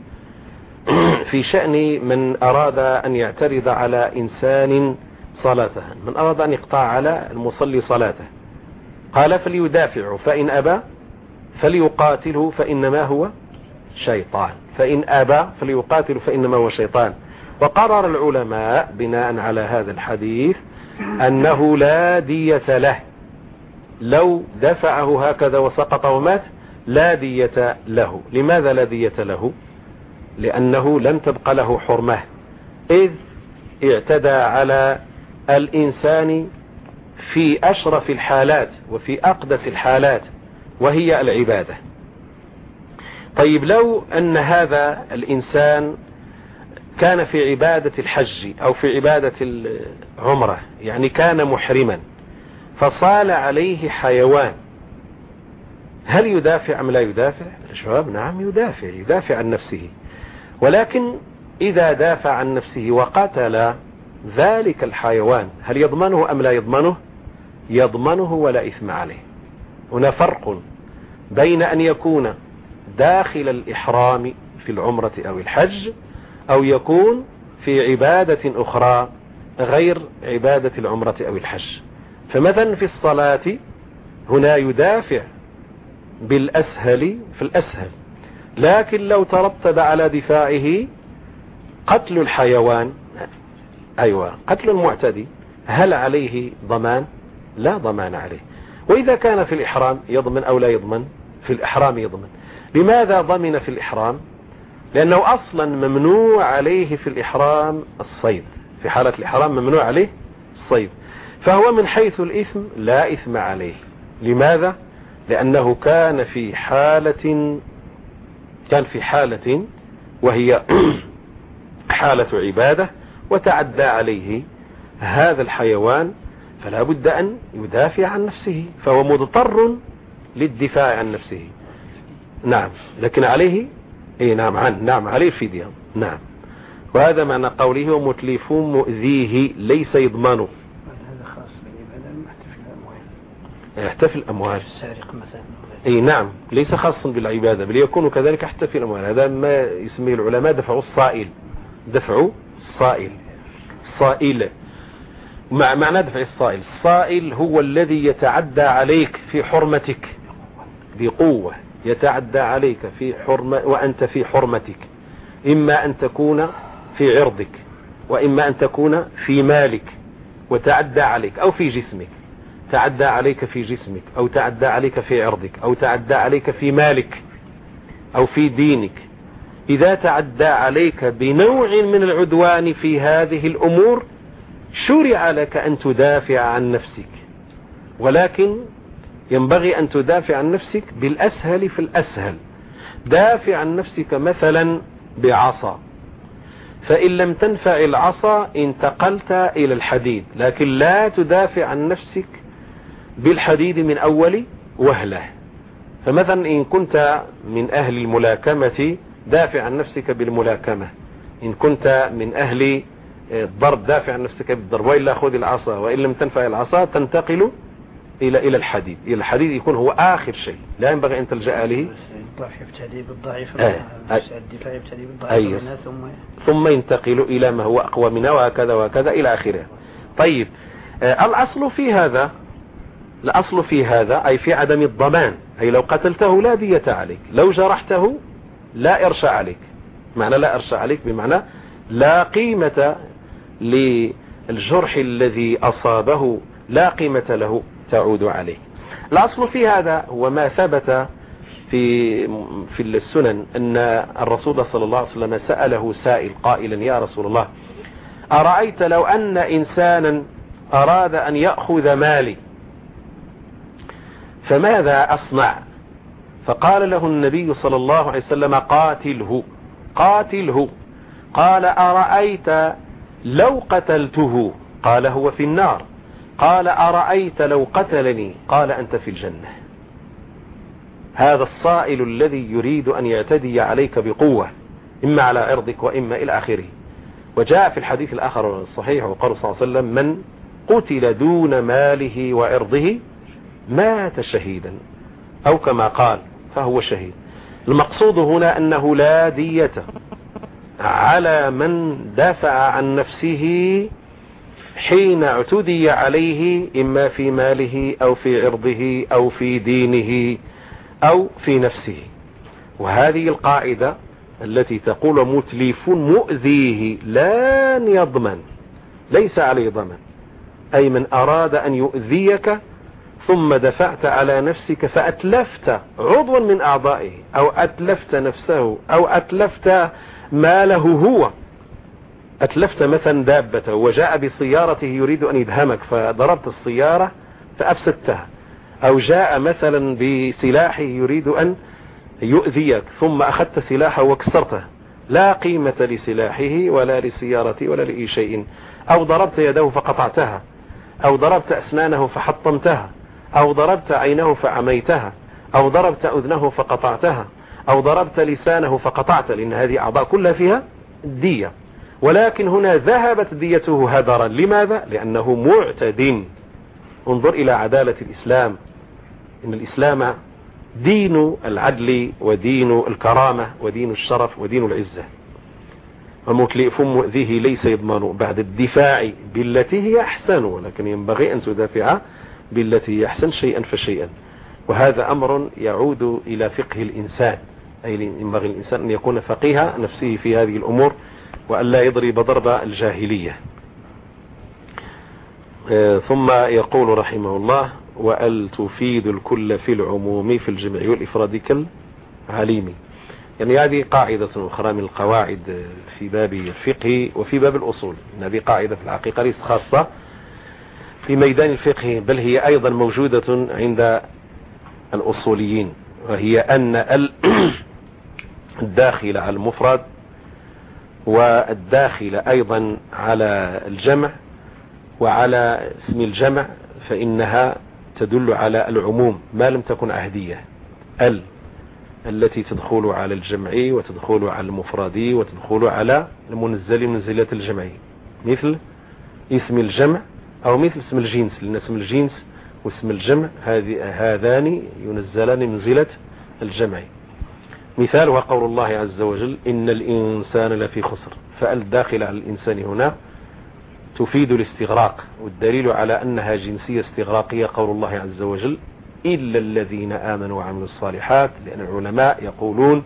في شأن من أراد أن يعترض على إنسان صلاته، من أراد أن يقطع على المصلي صلاته، قال فليدافعه، فإن أبى فليقاتله فإنما هو شيطان، فإن أبى فليقاتله فإنما هو شيطان. وقرر العلماء بناء على هذا الحديث أنه لا دية له، لو دفعه هكذا وسقط ومات لا دية له. لماذا لا دية له؟ لأنه لم تبق له حرمة، إذ اعتدى على الإنسان في أشرف الحالات وفي أقدس الحالات وهي العبادة. طيب لو أن هذا الإنسان كان في عبادة الحج أو في عبادة العمرة، يعني كان محرما فصال عليه حيوان، هل يدافع أم لا يدافع؟ الجواب نعم يدافع عن نفسه. ولكن إذا دافع عن نفسه وقتل ذلك الحيوان هل يضمنه أم لا يضمنه؟ يضمنه ولا إثم عليه. هنا فرق بين أن يكون داخل الإحرام في العمرة أو الحج أو يكون في عبادة أخرى غير عبادة العمرة أو الحج. فمثلا في الصلاة هنا يدافع بالأسهل في الأسهل، لكن لو ترتب على دفاعه قتل الحيوان، قتل المعتدي، هل عليه ضمان؟ لا ضمان عليه. وإذا كان في الإحرام يضمن أو لا يضمن؟ في الإحرام يضمن. لماذا ضمن في الإحرام؟ لأنه أصلا ممنوع عليه في الإحرام الصيد، في حالة الإحرام ممنوع عليه الصيد، فهو من حيث الإثم لا إثم عليه. لماذا؟ لأنه كان في حالة وهي حالة عبادة، وتعدى عليه هذا الحيوان فلا بد أن يدافع عن نفسه، فهو مضطر للدفاع عن نفسه. نعم، لكن عليه نعم عليه الفدية. نعم، وهذا معنى قوله ومتلف مؤذيه ليس يضمنه. هذا خاص بالعبادة محتفل الأموال، يحتفل الأموال. السارق مثلا. نعم، ليس خاصا بالعبادة بل يكون كذلك يحتفل الأموال. هذا ما يسميه العلماء دفع الصائل. دفع الصائل معنى دفع الصائل. الصائل هو الذي يتعدى عليك في حرمتك بقوة، يتعدى عليك في حرمة وأنت في حرمتك، إما أن تكون في عرضك وإما أن تكون في مالك، وتعدى عليك، أو في جسمك، تعدى عليك في جسمك أو تعدى عليك في عرضك أو تعدى عليك في مالك أو في دينك. إذا تعدى عليك بنوع من العدوان في هذه الأمور شرع لك أن تدافع عن نفسك، ولكن ينبغي أن تدافع عن نفسك بالأسهل في الأسهل. دافع عن نفسك مثلا بعصا، فإن لم تنفع العصا انتقلت إلى الحديد، لكن لا تدافع عن نفسك بالحديد من أول وهلة. فمثلا إن كنت من أهل الملاكمة دافع عن نفسك بالملاكمة، إن كنت من أهل الضرب دافع عن نفسك بالضرب، وإلا خذ العصا، وإن لم تنفع العصا تنتقل إلى الحديد. إلى الحديد يكون هو آخر شيء، لا ينبغي أن تلجأ له. الضعف يبتدي بالضعيف، الدفاع يبتدي بالضعيف، ثم ينتقل إلى ما هو أقوى منه، وهكذا وهكذا إلى آخره. طيب، الأصل في هذا أي في عدم الضمان، أي لو قتلته لا دية عليك، لو جرحته لا إرش عليك. معنى لا إرش عليك بمعنى لا قيمة للجرح الذي أصابه، لا قيمة له تعود عليه. الأصل في هذا هو ما ثبت في السنن أن الرسول صلى الله عليه وسلم سأله سائل قائلا يا رسول الله أرأيت لو أن إنسانا أراد أن يأخذ مالي فماذا أصنع؟ فقال له النبي صلى الله عليه وسلم قاتله. قال أرأيت لو قتلته؟ قال هو في النار. قال أرأيت لو قتلني؟ قال أنت في الجنة. هذا الصائل الذي يريد أن يعتدي عليك بقوة، إما على عرضك وإما إلى آخره. وجاء في الحديث الآخر الصحيح وقال صلى الله عليه وسلم من قتل دون ماله وعرضه مات شهيدا، أو كما قال فهو شهيد. المقصود هنا أنه لا دية على من دافع عن نفسه حين اعتدي عليه، إما في ماله أو في عرضه أو في دينه أو في نفسه. وهذه القاعدة التي تقول متلف مؤذيه لن يضمن، ليس عليه ضمن، أي من أراد أن يؤذيك ثم دفعت على نفسك فأتلفت عضوا من أعضائه أو أتلفت نفسه أو أتلفت ماله هو، أتلفت مثلا دابته وجاء بسيارته يريد أن يدهمك فضربت السيارة فأفسدتها، أو جاء مثلا بسلاحه يريد أن يؤذيك ثم أخذت سلاحه وكسرته، لا قيمة لسلاحه ولا لسيارته ولا لأي شيء. أو ضربت يده فقطعتها، أو ضربت أسنانه فحطمتها، أو ضربت عينه فعميتها، أو ضربت أذنه فقطعتها، أو ضربت لسانه فقطعت، لأن هذه أعضاء كلها فيها دية. ولكن هنا ذهبت ديته هدرا. لماذا؟ لأنه معتد. انظر إلى عدالة الإسلام، إن الإسلام دين العدل ودين الكرامة ودين الشرف ودين العزة. ومتلف مؤذيه ليس يضمن بعد الدفاع بالتي هي أحسن، ولكن ينبغي أن تدافع بالتي هي أحسن شيئا فشيئا. وهذا أمر يعود إلى فقه الإنسان، أي ينبغي الإنسان أن يكون فقيه نفسه في هذه الأمور وأن لا يضرب ضرب الجاهلية. ثم يقول رحمه الله وأل تفيد الكل في العموم في الجمع والإفراد كالعليم. يعني هذه قاعدة أخرى من القواعد في باب الفقه وفي باب الأصول. هذه قاعدة في الحقيقة ليست خاصة في ميدان الفقه، بل هي أيضا موجودة عند الأصوليين، وهي أن الداخل على المفرد والداخل أيضا على الجمع وعلى اسم الجمع فإنها تدل على العموم ما لم تكن عهدية. التي تدخل على الجمعي وتدخل على المفردي وتدخل على المنزل منزلات الجمعي، مثل اسم الجمع أو مثل اسم الجنس، لأن اسم الجنس واسم الجمع هذان ينزلان منزلة الجمع. مثالها قول الله عز وجل إن الإنسان لفي خسر، فالداخل على الإنسان هنا تفيد الاستغراق، والدليل على أنها جنسية استغراقية قول الله عز وجل إلا الذين آمنوا وعملوا الصالحات، لأن العلماء يقولون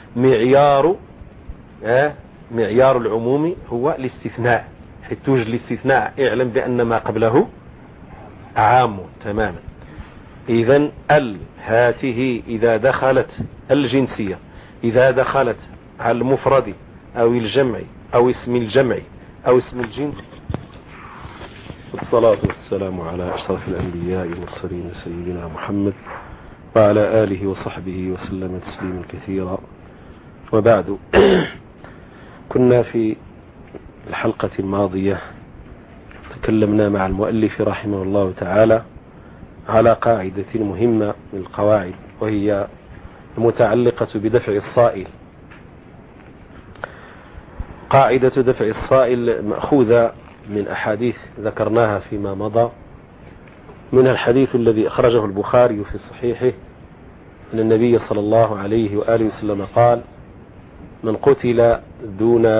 معيار العموم هو الاستثناء، حيث توجد الاستثناء اعلم بأن ما قبله عام تماما. إذن هاته إذا دخلت الجنسية إذا دخلت على المفرد أو الجمع أو اسم الجمع أو اسم الجنس. والصلاة والسلام على أشرف الأنبياء والمرسلين سيدنا محمد وعلى آله وصحبه وسلم تسليما كثيرا. وبعد، كنا في الحلقة الماضية تكلمنا مع المؤلف رحمه الله تعالى على قاعدة مهمة من القواعد، وهي المتعلقة بدفع الصائل. قاعدة دفع الصائل مأخوذة من أحاديث ذكرناها فيما مضى، من الحديث الذي أخرجه البخاري في صحيحه أن النبي صلى الله عليه وآله وسلم قال: من قتل دون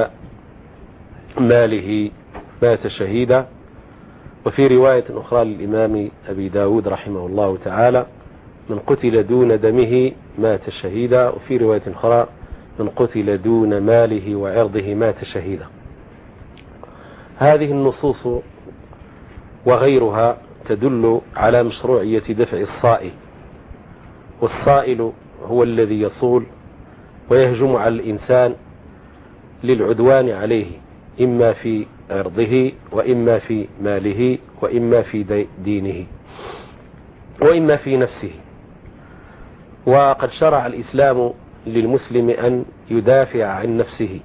ماله مات شهيدا. وفي رواية أخرى للإمام أبي داود رحمه الله تعالى: من قتل دون دمه مات شهيدا. وفي رواية أخرى: من قتل دون ماله وعرضه مات شهيدا. هذه النصوص وغيرها تدل على مشروعية دفع الصائل، والصائل هو الذي يصول ويهجم على الإنسان للعدوان عليه، إما في عرضه وإما في ماله وإما في دينه وإما في نفسه. وقد شرع الإسلام للمسلم أن يدافع عن نفسه،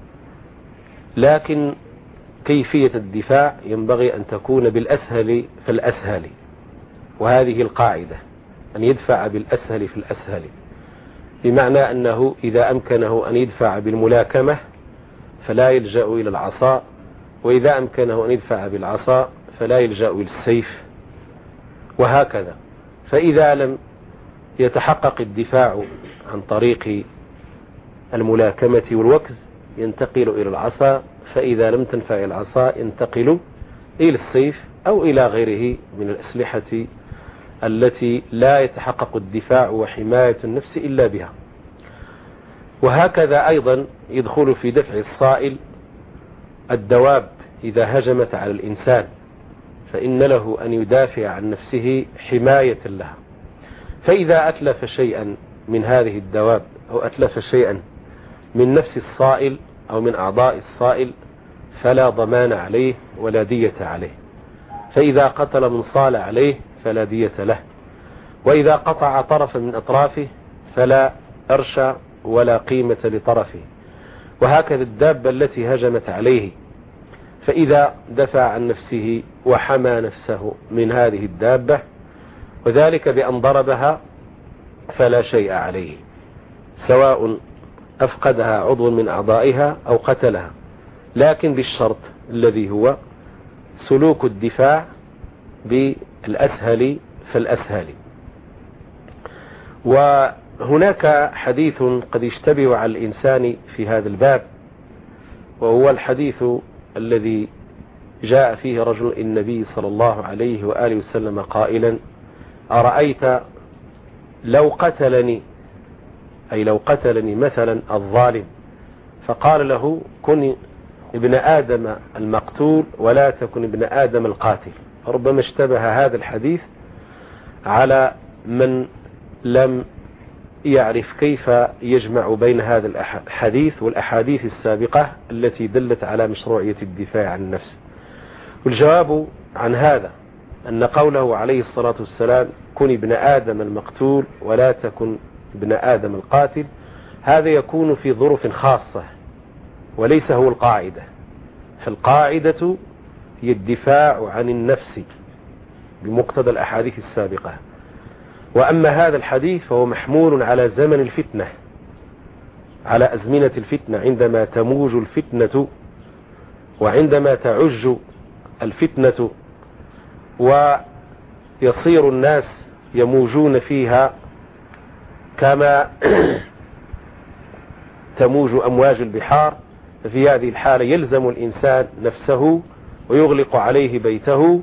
لكن كيفية الدفاع ينبغي أن تكون بالأسهل فالأسهل، وهذه القاعدة أن يدفع بالأسهل فالأسهل، بمعنى أنه إذا أمكنه أن يدفع بالملاكمة فلا يلجأ إلى العصا، وإذا أمكنه أن يدفع بالعصا فلا يلجأ إلى السيف، وهكذا. فإذا لم يتحقق الدفاع عن طريق الملاكمة والوكز ينتقل إلى العصا، فإذا لم تنفع العصا ينتقل إلى السيف أو إلى غيره من الأسلحة التي لا يتحقق الدفاع وحماية النفس إلا بها. وهكذا أيضا يدخل في دفع الصائل الدواب إذا هجمت على الإنسان، فإن له أن يدافع عن نفسه حماية لها. فإذا أتلف شيئا من هذه الدواب أو أتلف شيئا من نفس الصائل أو من أعضاء الصائل فلا ضمان عليه ولا دية عليه. فإذا قتل من صال عليه فلا دية له، وإذا قطع طرفا من أطرافه فلا أرش ولا قيمة لطرفه. وهكذا الدابة التي هجمت عليه، فإذا دفع عن نفسه وحمى نفسه من هذه الدابة وذلك بأن ضربها فلا شيء عليه، سواء أفقدها عضو من أعضائها أو قتلها، لكن بالشرط الذي هو سلوك الدفاع بالأسهل فالأسهل. وهناك حديث قد يشتبه على الإنسان في هذا الباب، وهو الحديث الذي جاء فيه رجل النبي صلى الله عليه وآله وسلم قائلا: أرأيت لو قتلني، أي لو قتلني مثلا الظالم، فقال له: كن ابن آدم المقتول ولا تكن ابن آدم القاتل. ربما اشتبه هذا الحديث على من لم يعرف كيف يجمع بين هذا الحديث والأحاديث السابقة التي دلت على مشروعية الدفاع عن النفس. والجواب عن هذا أن قوله عليه الصلاة والسلام: كن ابن آدم المقتول ولا تكن ابن آدم القاتل، هذا يكون في ظروف خاصة وليس هو القاعدة. فالقاعدة هي الدفاع عن النفس بمقتضى الأحاديث السابقة. وأما هذا الحديث فهو محمول على زمن الفتنة، على أزمنة الفتنة، عندما تموج الفتنة وعندما تعج الفتنة ويصير الناس يموجون فيها كما تموج أمواج البحار. ففي هذه الحالة يلزم الإنسان نفسه ويغلق عليه بيته،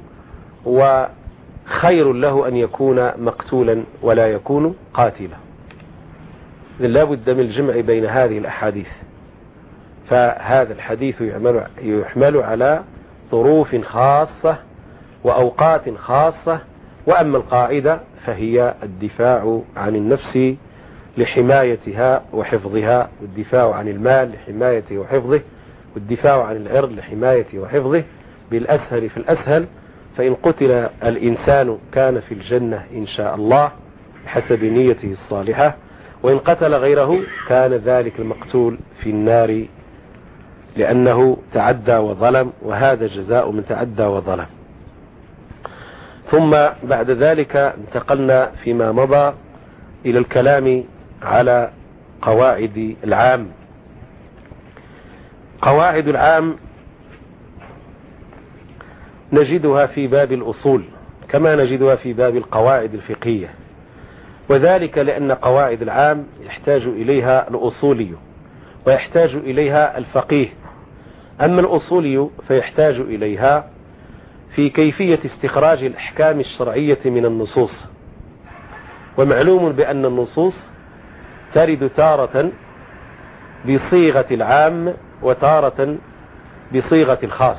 وخير له أن يكون مقتولا ولا يكون قاتلا. لا بد من الجمع بين هذه الأحاديث. فهذا الحديث يحمل على ظروف خاصة وأوقات خاصة، وأما القاعدة فهي الدفاع عن النفس لحمايتها وحفظها، والدفاع عن المال لحمايته وحفظه، والدفاع عن العرض لحمايته وحفظه، بالأسهل في الأسهل. فإن قتل الإنسان كان في الجنة إن شاء الله حسب نيته الصالحة، وإن قتل غيره كان ذلك المقتول في النار لأنه تعدى وظلم، وهذا جزاء من تعدى وظلم. ثم بعد ذلك انتقلنا فيما مضى إلى الكلام على قواعد العام. قواعد العام نجدها في باب الأصول كما نجدها في باب القواعد الفقهية، وذلك لأن قواعد العام يحتاج إليها الأصولي ويحتاج إليها الفقيه. أما الأصولي فيحتاج إليها في كيفية استخراج الأحكام الشرعية من النصوص. ومعلوم بأن النصوص ترد تارة بصيغة العام وتارة بصيغة الخاص،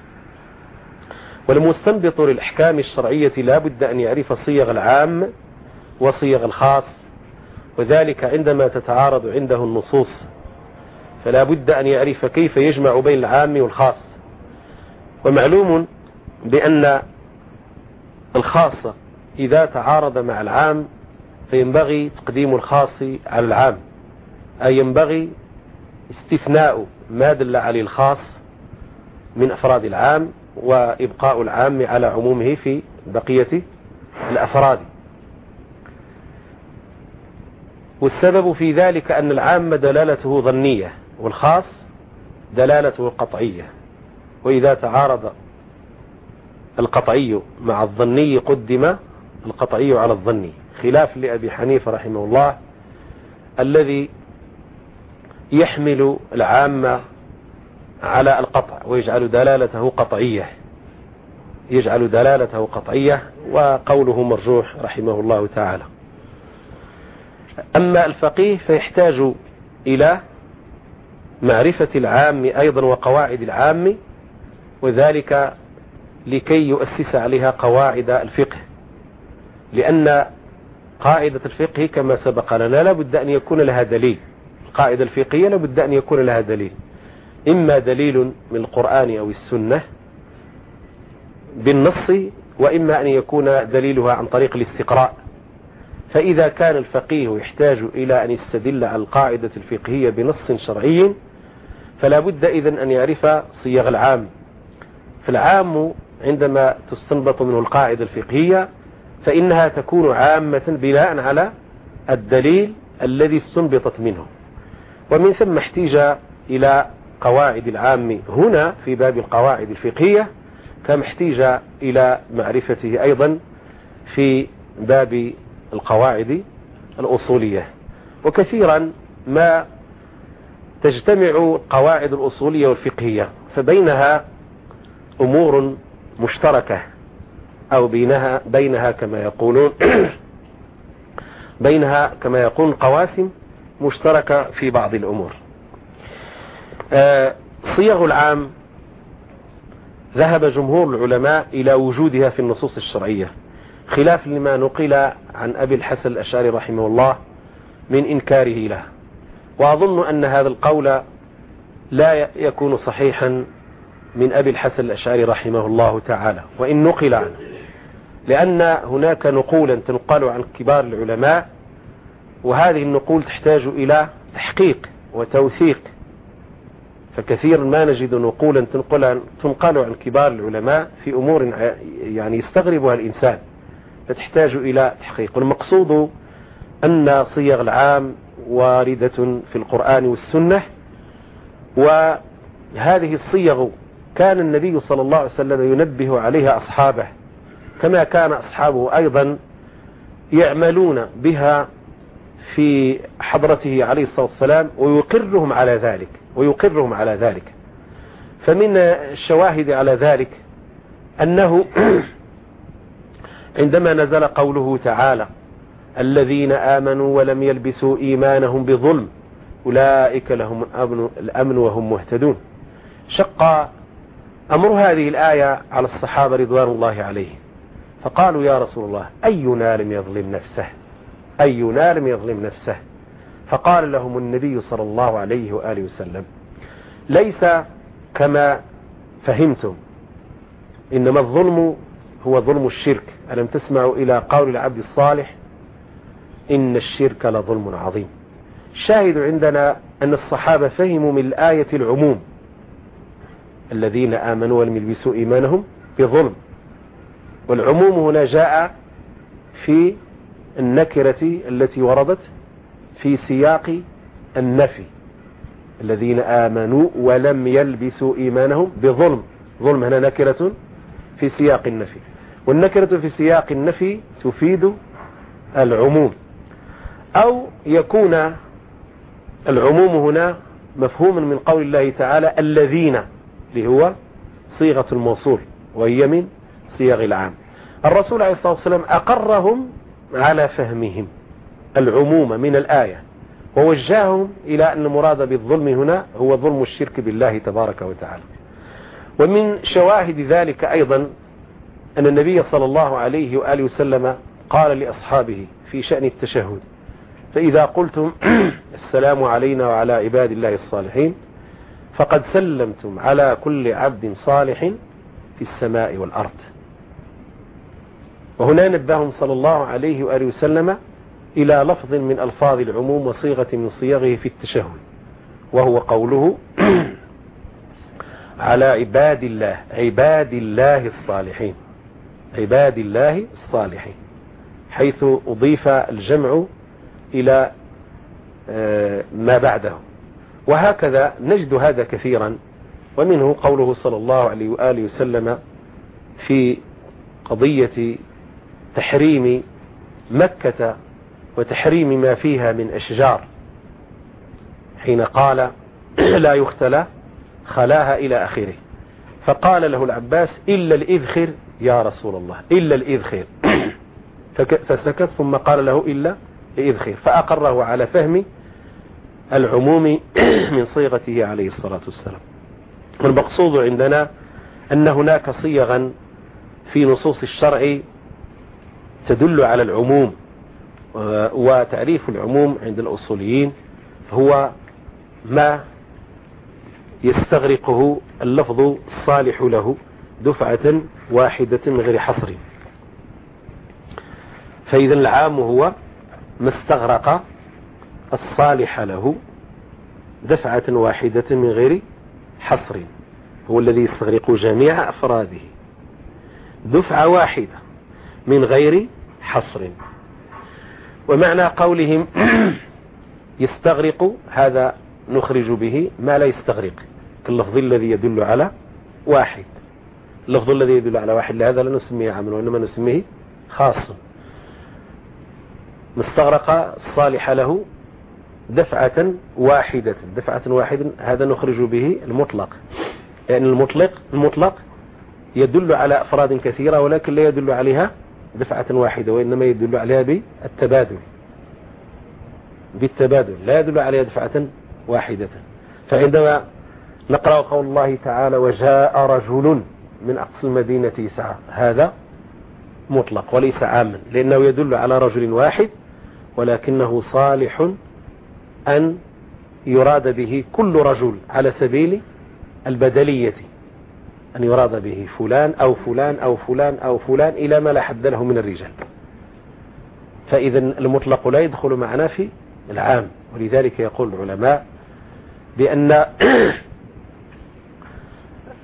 والمستنبط للأحكام الشرعية لا بد أن يعرف صيغ العام وصيغ الخاص، وذلك عندما تتعارض عنده النصوص فلا بد أن يعرف كيف يجمع بين العام والخاص. ومعلوم بأن الخاص إذا تعارض مع العام فينبغي تقديم الخاص على العام، أي ينبغي استثناء ما دل عليه الخاص من أفراد العام وإبقاء العام على عمومه في بقية الأفراد. والسبب في ذلك أن العام دلالته ظنية والخاص دلالته قطعية، وإذا تعارض القطعي مع الظني قدم القطعي على الظني، خلاف لأبي حنيفة رحمه الله الذي يحمل العام على القطع ويجعل دلالته قطعية، يجعل دلالته قطعية، وقوله مرجوح رحمه الله تعالى. أما الفقيه فيحتاج إلى معرفة العام أيضا وقواعد العام، وذلك لكي يؤسس عليها قواعد الفقه، لأن قاعدة الفقه كما سبق لنا لابد أن يكون لها دليل. القاعدة الفقهية لابد أن يكون لها دليل، إما دليل من القرآن أو السنة بالنص، وإما أن يكون دليلها عن طريق الاستقراء. فإذا كان الفقيه يحتاج إلى أن يستدل على القاعدة الفقهية بنص شرعي فلا بد إذن أن يعرف صيغ العام. فالعام عندما تستنبط منه القاعدة الفقهية فإنها تكون عامة بناء على الدليل الذي استنبطت منه، ومن ثم احتاج إلى قواعد العام هنا في باب القواعد الفقهية كما احتاج إلى معرفته أيضا في باب القواعد الأصولية. وكثيرا ما تجتمع القواعد الأصولية والفقهية فبينها أمور مشتركة، أو بينها كما يقولون بينها كما يقولون قواسم مشتركة في بعض الأمور. صيغ العام ذهب جمهور العلماء إلى وجودها في النصوص الشرعية، خلاف لما نقل عن أبي الحسن الأشعري رحمه الله من إنكاره له. وأظن أن هذا القول لا يكون صحيحا من أبي الحسن الأشعري رحمه الله تعالى، وإن نقل عنه، لأن هناك نقولا تنقل عن كبار العلماء، وهذه النقول تحتاج إلى تحقيق وتوثيق، فكثيرا ما نجد نقولا تنقل عن كبار العلماء في أمور يعني يستغربها الإنسان فتحتاج إلى تحقيق. والمقصود أن صيغ العام واردة في القرآن والسنة، وهذه الصيغ كان النبي صلى الله عليه وسلم ينبه عليها أصحابه، كما كان أصحابه أيضا يعملون بها في حضرته عليه الصلاة والسلام ويقرهم على ذلك. فمن الشواهد على ذلك أنه عندما نزل قوله تعالى الذين آمنوا ولم يلبسوا إيمانهم بظلم أولئك لهم الأمن وهم مهتدون، شق أمر هذه الآية على الصحابة رضوان الله عليهم، فقالوا يا رسول الله أينا لم يظلم نفسه؟ فقال لهم النبي صلى الله عليه وآله وسلم ليس كما فهمتم، إنما الظلم هو ظلم الشرك. ألم تسمعوا إلى قول العبد الصالح إن الشرك لظلم عظيم. الشاهد عندنا أن الصحابة فهموا من الآية العموم الذين آمنوا ولم يلبسوا إيمانهم بظلم، والعموم هنا جاء في النكرة التي وردت في سياق النفي، الذين آمنوا ولم يلبسوا إيمانهم بظلم. ظلم هنا نكرة في سياق النفي، والنكرة في سياق النفي تفيد العموم، أو يكون العموم هنا مفهوما من قول الله تعالى الذين، اللي هو صيغة الموصول وهي من صيغ العام. الرسول عليه الصلاة والسلام أقرهم على فهمهم العموم من الآية، ووجههم إلى أن المراد بالظلم هنا هو ظلم الشرك بالله تبارك وتعالى. ومن شواهد ذلك أيضا أن النبي صلى الله عليه وآله وسلم قال لأصحابه في شأن التشهد فإذا قلتم السلام علينا وعلى عباد الله الصالحين فقد سلمتم على كل عبد صالح في السماء والأرض. وهنا نبههم صلى الله عليه وآله وسلم إلى لفظ من ألفاظ العموم وصيغة من صيغه في التشهد، وهو قوله على عباد الله الصالحين، عباد الله الصالحين، حيث أضيف الجمع إلى ما بعده. وهكذا نجد هذا كثيرا، ومنه قوله صلى الله عليه وآله وسلم في قضية تحريم مكة وتحريم ما فيها من أشجار، حين قال لا يختلى خلاها إلى آخره، فقال له العباس إلا الإذخر يا رسول الله، إلا الإذخر، فسكت ثم قال له إلا الإذخر، فأقره على فهم العموم من صيغته عليه الصلاة والسلام. والمقصود عندنا أن هناك صيغا في نصوص الشرع تدل على العموم، وتعريف العموم عند الأصوليين هو ما يستغرقه اللفظ الصالح له دفعة واحدة من غير حصر. فإذا العام هو ما استغرق الصالح له دفعة واحدة من غير حصر، هو الذي يستغرق جميع أفراده دفعة واحدة من غير حصر. ومعنى قولهم يستغرق هذا نخرج به ما لا يستغرق، كاللفظ الذي يدل على واحد. اللفظ الذي يدل على واحد لهذا لا نسميه عام وإنما نسميه خاص. مستغرق الصالح له دفعة واحدة هذا نخرج به المطلق، يعني المطلق يدل على أفراد كثيرة ولكن لا يدل عليها دفعة واحدة، وإنما يدل عليها بالتبادل لا يدل عليها دفعة واحدة. فعندما نقرأ قول الله تعالى وجاء رجل من أقصى المدينة يسعى، هذا مطلق وليس عاما، لأنه يدل على رجل واحد ولكنه صالح أن يراد به كل رجل على سبيل البدلية، أن يراد به فلان أو فلان أو فلان أو فلان إلى ما لا حد له من الرجال. فإذا المطلق لا يدخل معنا في العام. ولذلك يقول العلماء بأن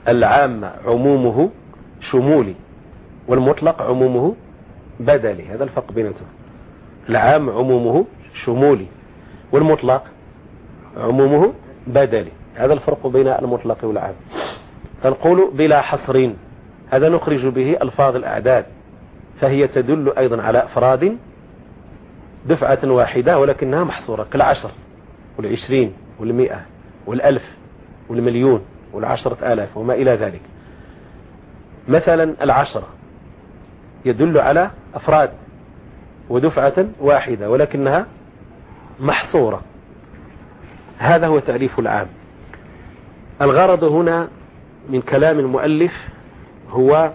العام عمومه شمولي والمطلق عمومه بدلي. هذا الفرق بينهم. العام عمومه شمولي والمطلق عمومه بدلي. هذا الفرق بين المطلق والعام. فنقول بلا حصر، هذا نخرج به ألفاظ الأعداد، فهي تدل أيضا على أفراد دفعة واحدة ولكنها محصورة، كالعشر والعشرين والمئة والألف والمليون والعشرة آلاف وما إلى ذلك. مثلا العشر يدل على أفراد ودفعة واحدة ولكنها محصورة. هذا هو تعريف العام. الغرض هنا من كلام المؤلف هو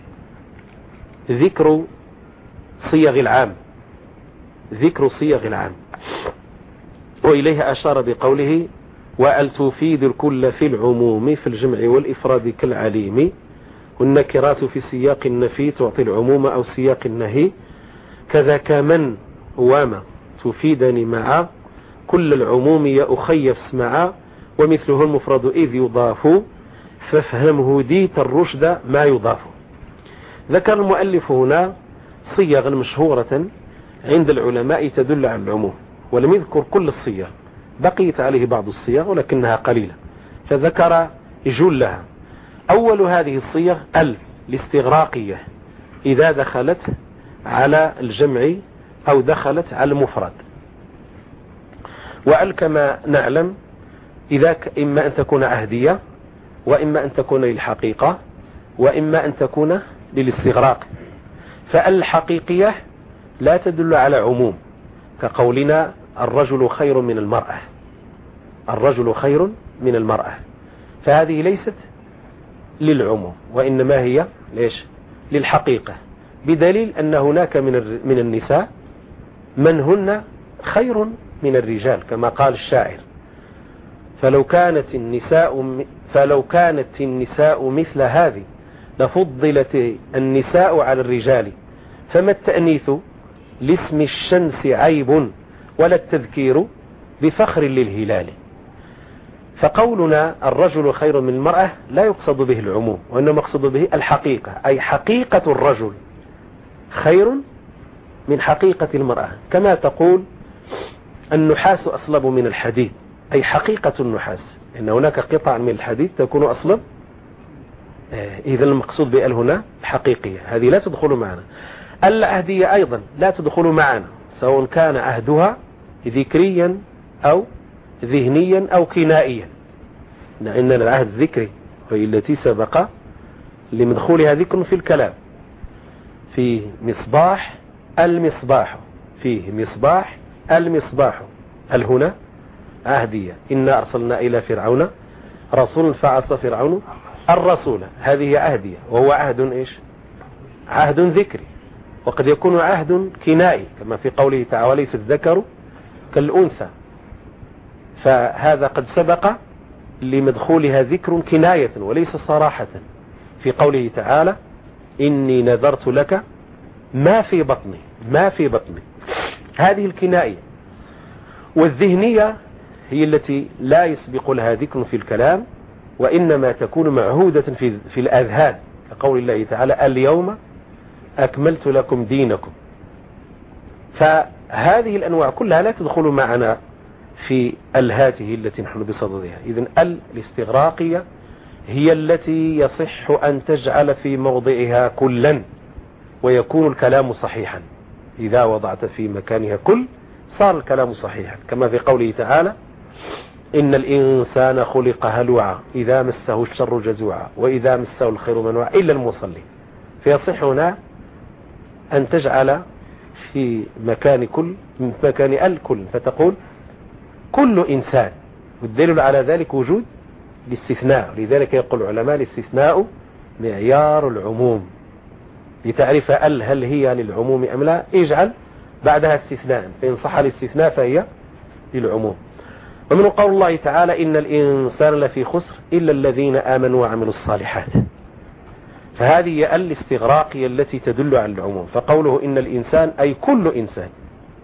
ذكر صيغ العام، ذكر صيغ العام، وإليه أشار بقوله وأل تفيد الكل في العموم في الجمع والإفراد كالعليم، والنكرات في سياق النفي تعطي العموم أو سياق النهي، كذاك من وما تفيدني مع كل العموم يا أخي اسمع، ومثله المفرد إذ يضاف فافهم هديت الرشد ما يضاف. ذكر المؤلف هنا صيغا مشهورة عند العلماء تدل على العموم، ولم يذكر كل الصيغ، بقيت عليه بعض الصيغ ولكنها قليلة، فذكر جلها. أول هذه الصيغ الاستغراقية إذا دخلت على الجمع أو دخلت على المفرد. وأل كما نعلم إذا إما أن تكون عهدية، وإما أن تكون للحقيقة، وإما أن تكون للاستغراق. فالحقيقية لا تدل على عموم، كقولنا الرجل خير من المرأة، الرجل خير من المرأة، فهذه ليست للعموم وإنما هي ليش؟ للحقيقة، بدليل أن هناك من النساء من هن خير من الرجال كما قال الشاعر فلو كانت النساء مثل هذه لفضلت النساء على الرجال، فما التأنيث لاسم الشمس عيب ولا التذكير بفخر للهلال. فقولنا الرجل خير من المرأة لا يقصد به العموم، وإنما يقصد به الحقيقة، أي حقيقة الرجل خير من حقيقة المرأة، كما تقول النحاس أصلب من الحديد، أي حقيقة النحاس، إن هناك قطع من الحديد تكون أصلب. إذا المقصود بأل هنا الحقيقية، هذه لا تدخل معنا. العهدية أيضا لا تدخل معنا، سواء كان عهدها ذكريا أو ذهنيا أو كنائيا، لأن العهد الذكري وهي التي سبق لمدخولها ذكر في الكلام. فيه مصباح المصباح، فيه مصباح المصباح، هل هنا عهدية، إنا أرسلنا إلى فرعون رسول فعصى فرعون الرسول، هذه عهدية، وهو عهد إيش؟ عهد ذكري. وقد يكون عهد كنائي كما في قوله تعالى ليس الذكر كالأنثى، فهذا قد سبق لمدخولها ذكر كناية وليس صراحة، في قوله تعالى إني نذرت لك ما في بطني، ما في بطني، هذه الكناية. والذهنية هي التي لا يسبق لها ذكر في الكلام، وإنما تكون معهودة في الأذهان، كقول الله تعالى اليوم أكملت لكم دينكم. فهذه الأنواع كلها لا تدخل معنا في هاته التي نحن بصددها. إذن الاستغراقية هي التي يصح أن تجعل في موضعها كلا ويكون الكلام صحيحا، إذا وضعت في مكانها كل صار الكلام صحيحا، كما في قوله تعالى إن الإنسان خلق هلوعا إذا مسه الشر جزوعا وإذا مسه الخير منوعا إلا المصلي. فيصح هنا أن تجعل في مكان كل من مكان الكل، فتقول كل إنسان، والدليل على ذلك وجود الاستثناء. لذلك يقول العلماء الاستثناء معيار العموم، لتعرف هل هي للعموم أم لا اجعل بعدها استثناء، فإن صح الاستثناء فهي للعموم. ومن قول الله تعالى إن الإنسان لفي خسر إلا الذين آمنوا وعملوا الصالحات، فهذه الاستغراقية التي تدل على العموم. فقوله إن الإنسان أي كل إنسان.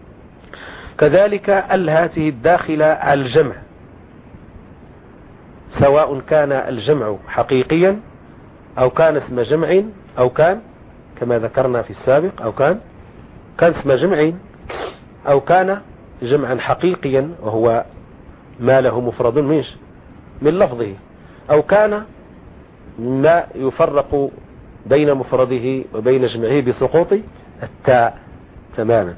كذلك هاته الداخلة على الجمع سواء كان الجمع حقيقيا أو كان اسم جمع أو كان كما ذكرنا في السابق أو كان اسم جمع أو كان جمعا حقيقيا وهو ما له مفرد من لفظه أو كان ما يفرق بين مفرده وبين جمعه بسقوط التاء تماما.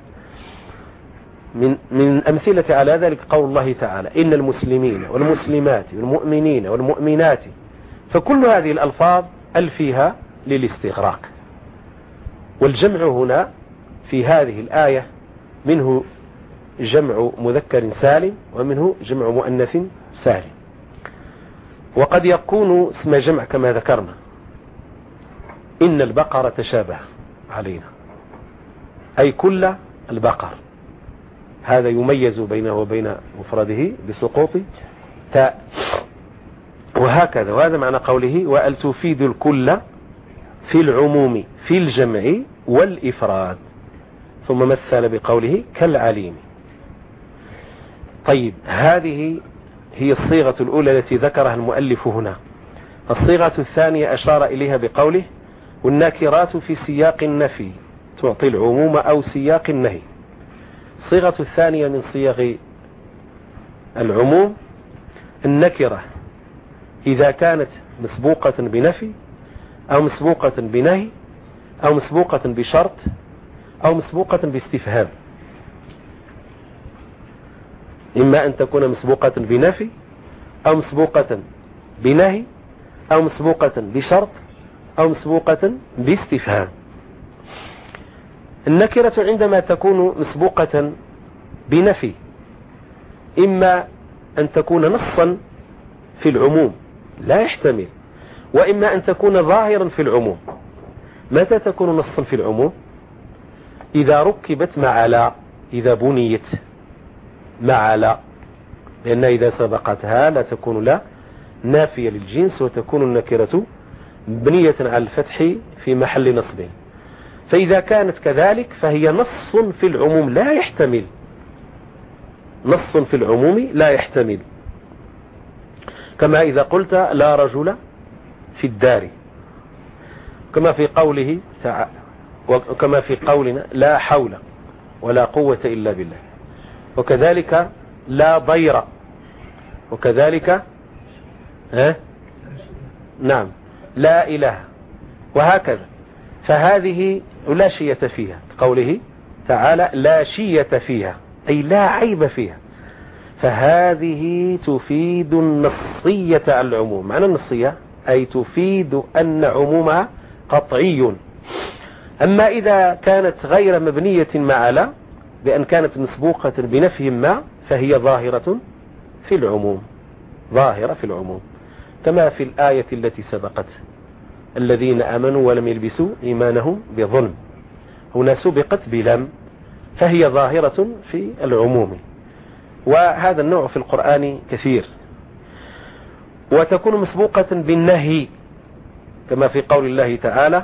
من أمثلة على ذلك قول الله تعالى إن المسلمين والمسلمات والمؤمنين والمؤمنات، فكل هذه الألفاظ فيها للاستغراق. والجمع هنا في هذه الآية منه جمع مذكر سالم ومنه جمع مؤنث سالم. وقد يكون اسم جمع كما ذكرنا إن البقرة تشابه علينا، أي كل البقر، هذا يميز بينه وبين مفرده بسقوط تاء. وهكذا، وهذا معنى قوله وأل تفيد الكل في العموم في الجمع والإفراد، ثم مثل بقوله كالعليم. طيب، هذه هي الصيغة الأولى التي ذكرها المؤلف هنا. الصيغة الثانية أشار إليها بقوله والنكرات في سياق النفي تعطي العموم أو سياق النهي. الصيغة الثانية من صيغ العموم النكرة إذا كانت مسبوقة بنفي أو مسبوقة بنهي أو مسبوقة بشرط أو مسبوقة باستفهام. إما أن تكون مسبوقة بنفي أو مسبوقة بنهي أو مسبوقة بشرط أو مسبوقة باستفهام. النكرة عندما تكون مسبوقة بنفي إما أن تكون نصا في العموم لا يحتمل، وإما أن تكون ظاهرا في العموم. متى تكون نصا في العموم؟ إذا ركبت مع لا، إذا بنيت مع لا، لأن إذا سبقتها لا تكون لا نافية للجنس وتكون النكرة بنية على الفتح في محل نصب. فإذا كانت كذلك فهي نص في العموم لا يحتمل، نص في العموم لا يحتمل، كما إذا قلت لا رجل في الدار، كما في قوله تعالى، وكما في قولنا لا حول ولا قوة إلا بالله، وكذلك لا ضير، وكذلك نعم لا إله، وهكذا. فهذه لا شية فيها، قوله تعالى لا شية فيها أي لا عيب فيها، فهذه تفيد النصية على العموم. معنى النصية أي تفيد أن عمومها قطعي. أما إذا كانت غير مبنية مع لا بأن كانت مسبوقة بنفي ما فهي ظاهرة في العموم، ظاهرة في العموم، كما في الآية التي سبقت الذين آمنوا ولم يلبسوا إيمانهم بظلم، هنا سبقت بلم فهي ظاهرة في العموم. وهذا النوع في القرآن كثير. وتكون مسبوقة بالنهي كما في قول الله تعالى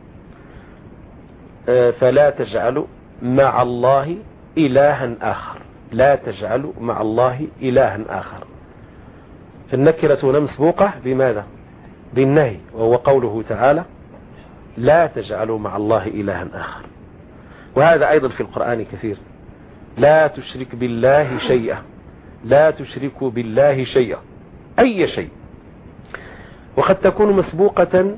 فلا تجعلوا مع الله إلها آخر، لا تجعلوا مع الله إلها آخر. فالنكرة هنا مسبوقة بماذا؟ بالنهي، وهو قوله تعالى لا تجعلوا مع الله إلها آخر. وهذا أيضا في القرآن كثير، لا تشرك بالله شيئا، لا تشركوا بالله شيئا، أي شيء. وقد تكون مسبوقة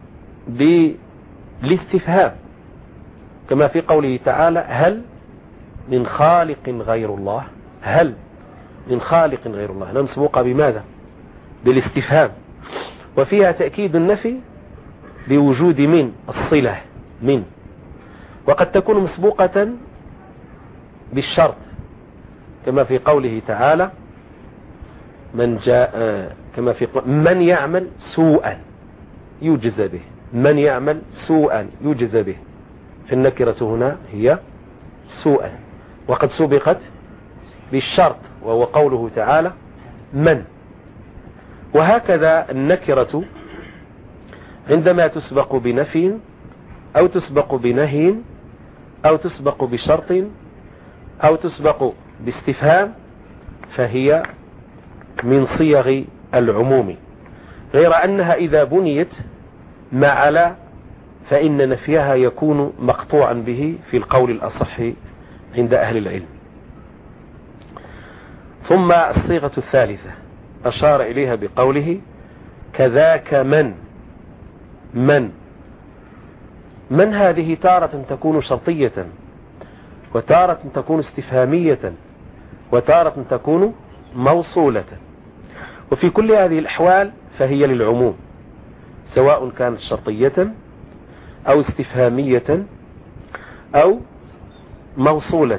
بالاستفهام كما في قوله تعالى هل من خالق غير الله، هل من خالق غير الله، لا مسبوقة بماذا؟ بالاستفهام. وفيها تأكيد النفي بوجود من الصلة من. وقد تكون مسبوقة بالشرط كما في قوله تعالى من جاء، كما في من يعمل سوءا يجزى به، من يعمل سوءا يجزى به، فالنكرة هنا هي سوءا، وقد سبقت بالشرط وهو قوله تعالى من. وهكذا النكرة عندما تسبق بنفي أو تسبق بنهي أو تسبق بشرط أو تسبق باستفهام فهي من صيغ العموم، غير أنها إذا بنيت مع لا فإن نفيها يكون مقطوعا به في القول الأصح عند أهل العلم. ثم الصيغة الثالثة أشار إليها بقوله كذاك من هذه تارة تكون شرطية، وتارة تكون استفهامية، وتارة تكون موصولة، وفي كل هذه الأحوال فهي للعموم، سواء كانت شرطية أو استفهامية أو موصولة.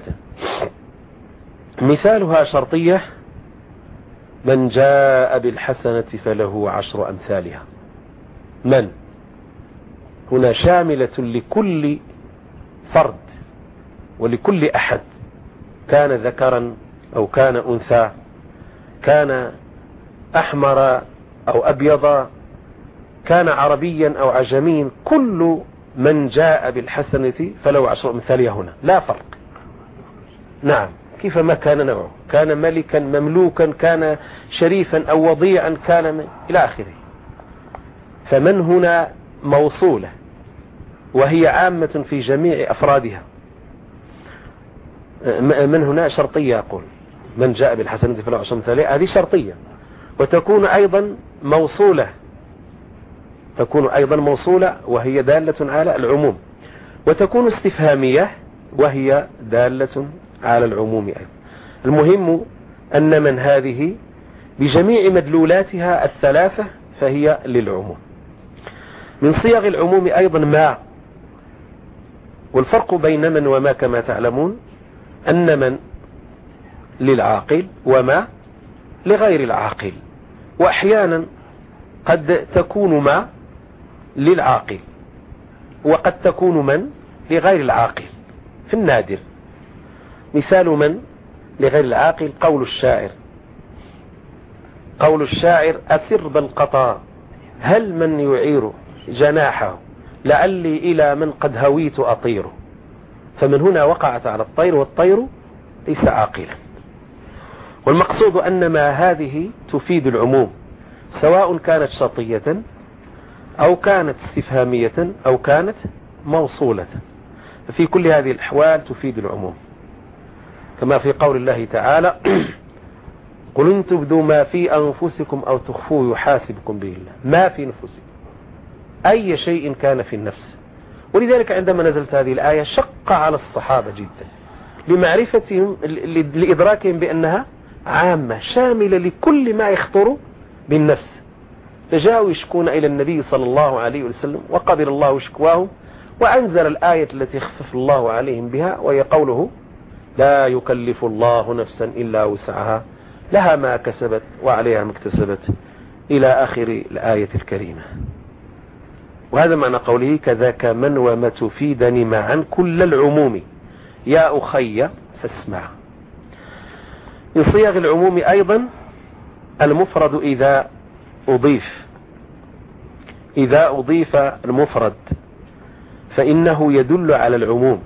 مثالها شرطية من جاء بالحسنة فله 10 أمثالها. من هنا شاملة لكل فرد ولكل أحد، كان ذكرا أو كان أنثى، كان أحمر أو أبيض، كان عربيا أو عجميا، كل من جاء بالحسنة فله 10 أمثالها هنا لا فرق. نعم، كيفما كان نوعه، كان ملكا مملوكا، كان شريفا أو وضيعا، كان إلى آخره. فمن هنا موصولة وهي عامة في جميع أفرادها. من هنا شرطية، أقول من جاء بالحسنة فله 10 أمثالها، هذه شرطية، وتكون أيضا موصولة، تكون أيضا موصولة وهي دالة على العموم، وتكون استفهامية وهي دالة على العموم أيضا. المهم أن من هذه بجميع مدلولاتها الثلاثة فهي للعموم. من صيغ العموم أيضا ما، والفرق بين من وما كما تعلمون أن من للعاقل وما لغير العاقل، وأحيانا قد تكون ما للعاقل وقد تكون من لغير العاقل في النادر. مثال من لغير العاقل قول الشاعر أسر بالقطار هل من يعير جناحه لعلي إلى من قد هويت أطير. فمن هنا وقعت على الطير، والطير ليس عاقلا. والمقصود أن ما هذه تفيد العموم، سواء كانت شرطية أو كانت استفهامية أو كانت موصولة، ففي كل هذه الأحوال تفيد العموم، كما في قول الله تعالى قل إن تبدوا ما في أنفسكم أو تخفوه يحاسبكم به الله. ما في نفسكم أي شيء كان في النفس. ولذلك عندما نزلت هذه الآية شق على الصحابة جدا لمعرفتهم لإدراكهم بأنها عامة شاملة لكل ما يخطر بالنفس. فجاءوا يشكون إلى النبي صلى الله عليه وسلم وقبل الله شكواهم، وأنزل الآية التي خفف الله عليهم بها، وهي قوله لا يكلف الله نفسا إلا وسعها لها ما كسبت وعليها ما اكتسبت إلى آخر الآية الكريمة. وهذا معنى قوله كذاك من وما تفيدني معا كل العموم يا أخي فاسمع. من صيغ العموم أيضا المفرد إذا أضيف المفرد فإنه يدل على العموم،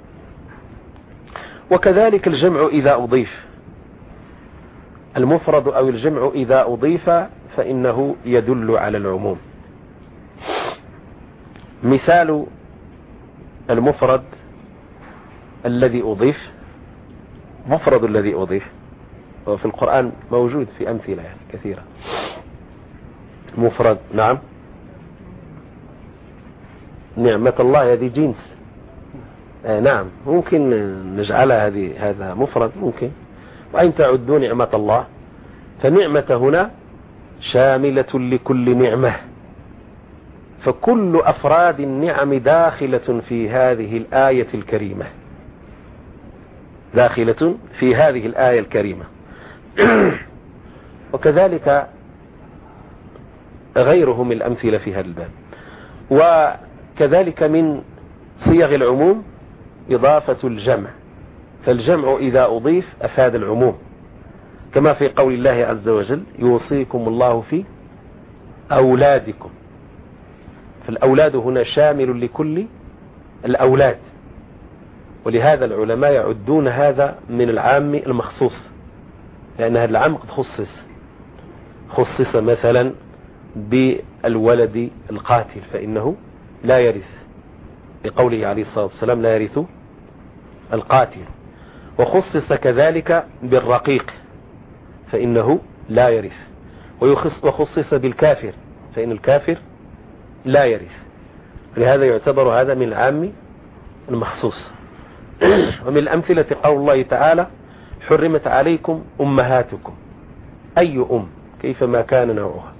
وكذلك الجمع إذا أضيف المفرد أو الجمع إذا أضيف فإنه يدل على العموم. مثال المفرد الذي أضيف، مفرد الذي أضيف وفي القرآن موجود في أمثلة كثيرة. مفرد نعم، نعمة الله هذه جنس، نعم ممكن نجعلها هذا مفرد ممكن. وأن تعدوا نعمة الله، فنعمة هنا شاملة لكل نعمة، فكل أفراد النعم داخلة في هذه الآية الكريمة، داخلة في هذه الآية الكريمة. وكذلك غيره من الأمثلة في هذا الباب. وكذلك من صيغ العموم إضافة الجمع، فالجمع إذا أضيف أفاد العموم، كما في قول الله عز وجل يوصيكم الله في أولادكم. فالأولاد هنا شامل لكل الأولاد، ولهذا العلماء يعدون هذا من العام المخصوص، لأن هذا العام قد خصص. خصص مثلا بالولد القاتل فإنه لا يرث، لقوله عليه الصلاة والسلام لا يرث القاتل. وخصص كذلك بالرقيق فإنه لا يرث، وخصص بالكافر فإن الكافر لا يرث. لهذا يعتبر هذا من العام المخصوص. ومن الأمثلة قول الله تعالى حرمت عليكم أمهاتكم، أي كيفما كان نوعها،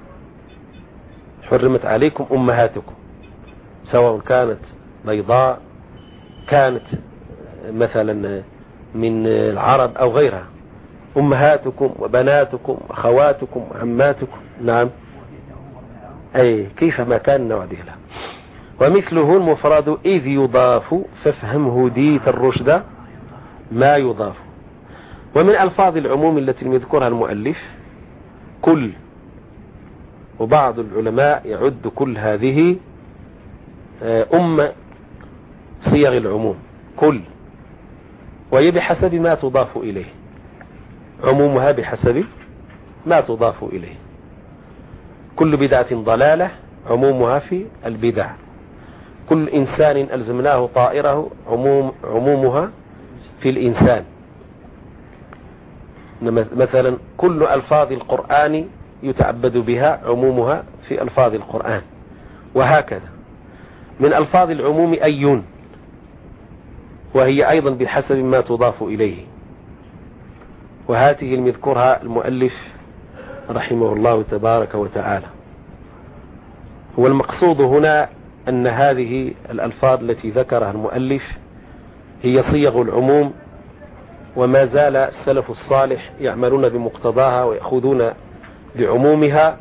حرمت عليكم أمهاتكم سواء كانت بيضاء، كانت مثلا من العرب أو غيرها، أمهاتكم وبناتكم أخواتكم وعماتكم. نعم، أي كيفما كان نوع ذهلا. ومثله المفرد إذ يضاف فافهم هديت الرشد ما يضاف. ومن ألفاظ العموم التي يذكرها المؤلف كل، وبعض العلماء يعد كل هذه صيغ العموم كل، وهي بحسب ما تضاف إليه، عمومها بحسب ما تضاف إليه. كل بدعة ضلالة عمومها في البدع، كل إنسان ألزمناه طائره عمومها في الإنسان. مثلا كل ألفاظ القرآن يتعبد بها عمومها في ألفاظ القرآن، وهكذا. من ألفاظ العموم أي، وهي أيضا بحسب ما تضاف إليه. وهذه المذكرها المؤلف رحمه الله تبارك وتعالى. والمقصود هنا أن هذه الألفاظ التي ذكرها المؤلف هي صيغ العموم، وما زال السلف الصالح يعملون بمقتضاها ويأخذون بعمومها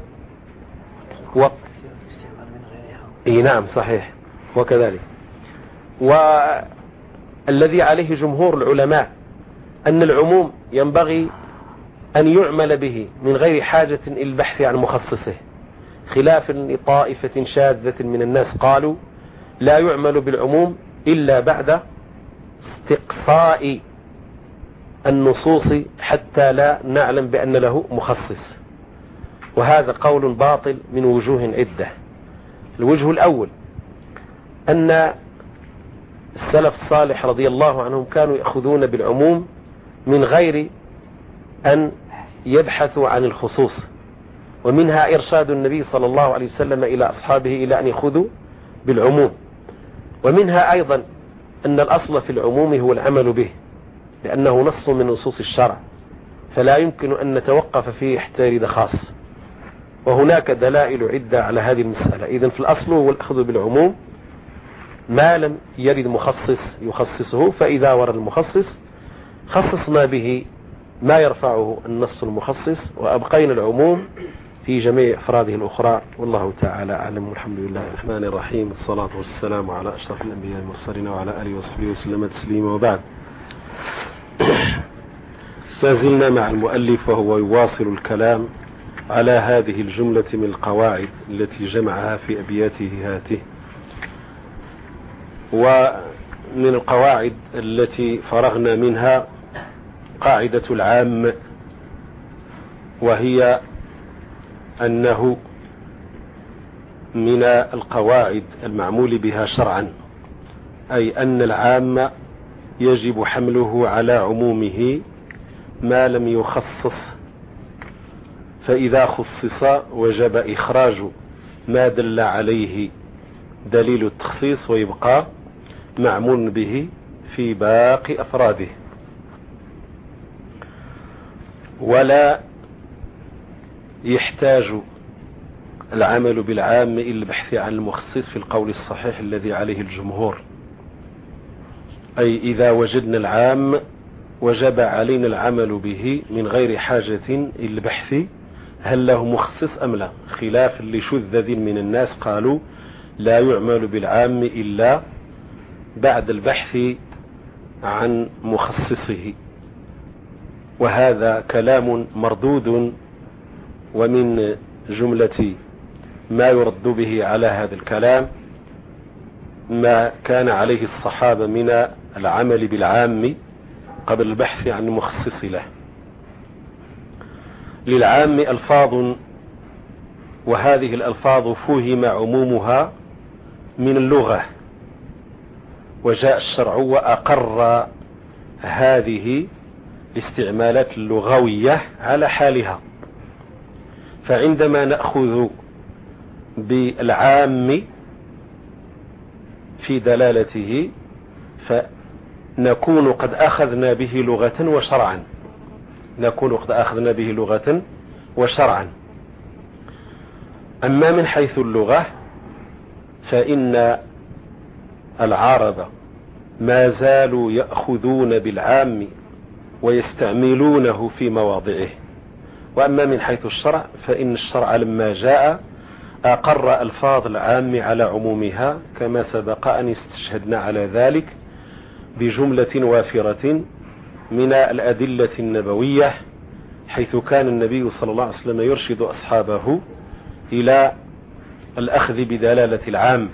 نعم صحيح. وكذلك والذي عليه جمهور العلماء أن العموم ينبغي أن يعمل به من غير حاجة إلى البحث عن مخصصه، خلافا لطائفة شاذة من الناس قالوا لا يعمل بالعموم إلا بعد استقصاء النصوص حتى لا نعلم بأن له مخصص. وهذا قول باطل من وجوه عدة. الوجه الأول أن السلف الصالح رضي الله عنهم كانوا يأخذون بالعموم من غير أن يبحثوا عن الخصوص، ومنها إرشاد النبي صلى الله عليه وسلم إلى أصحابه إلى أن يأخذوا بالعموم. ومنها أيضا أن الأصل في العموم هو العمل به، لأنه نص من نصوص الشرع، فلا يمكن أن نتوقف فيه حتى يريد خاص. وهناك دلائل عدة على هذه المسألة. إذن في الأصل هو الأخذ بالعموم ما لم يرد مخصص يخصصه، فإذا ورد المخصص خصصنا به ما يرفعه النص المخصص، وأبقينا العموم في جميع أفراده الأخرى. والله تعالى أعلم. والحمد لله الرحمن الرحيم، الصلاة والسلام على أشرف الأنبياء والمرسلين وعلى آله وصحبه وسلم تسليما. وبعد، سازلنا مع المؤلف وهو يواصل الكلام على هذه الجملة من القواعد التي جمعها في أبياته هاته. ومن القواعد التي فرغنا منها قاعدة العام، وهي أنه من القواعد المعمول بها شرعا، أي أن العام يجب حمله على عمومه ما لم يخصص، فإذا خصص وجب إخراج ما دل عليه دليل التخصيص ويبقى معمول به في باقي أفراده. ولا يحتاج العمل بالعام إلى البحث عن المخصص في القول الصحيح الذي عليه الجمهور، أي إذا وجدنا العام وجب علينا العمل به من غير حاجة إلى البحث هل له مخصص أم لا، خلاف لشذذ من الناس قالوا لا يعمل بالعام إلا بعد البحث عن مخصصه. وهذا كلام مردود، ومن جملة ما يرد به على هذا الكلام ما كان عليه الصحابة من العمل بالعام قبل البحث عن المخصص له. للعام ألفاظ، وهذه الألفاظ فهم عمومها من اللغة، وجاء الشرع وأقر هذه الاستعمالات اللغوية على حالها. فعندما نأخذ بالعام في دلالته فنكون قد أخذنا به لغة وشرعا، نكون قد أخذنا به لغة وشرعا. أما من حيث اللغة فإن العرب ما زالوا يأخذون بالعام ويستعملونه في مواضعه. وأما من حيث الشرع فإن الشرع لما جاء أقر ألفاظ العام على عمومها، كما سبق أن استشهدنا على ذلك بجملة وافرة من الأدلة النبوية، حيث كان النبي صلى الله عليه وسلم يرشد أصحابه إلى الأخذ بدلالة العام،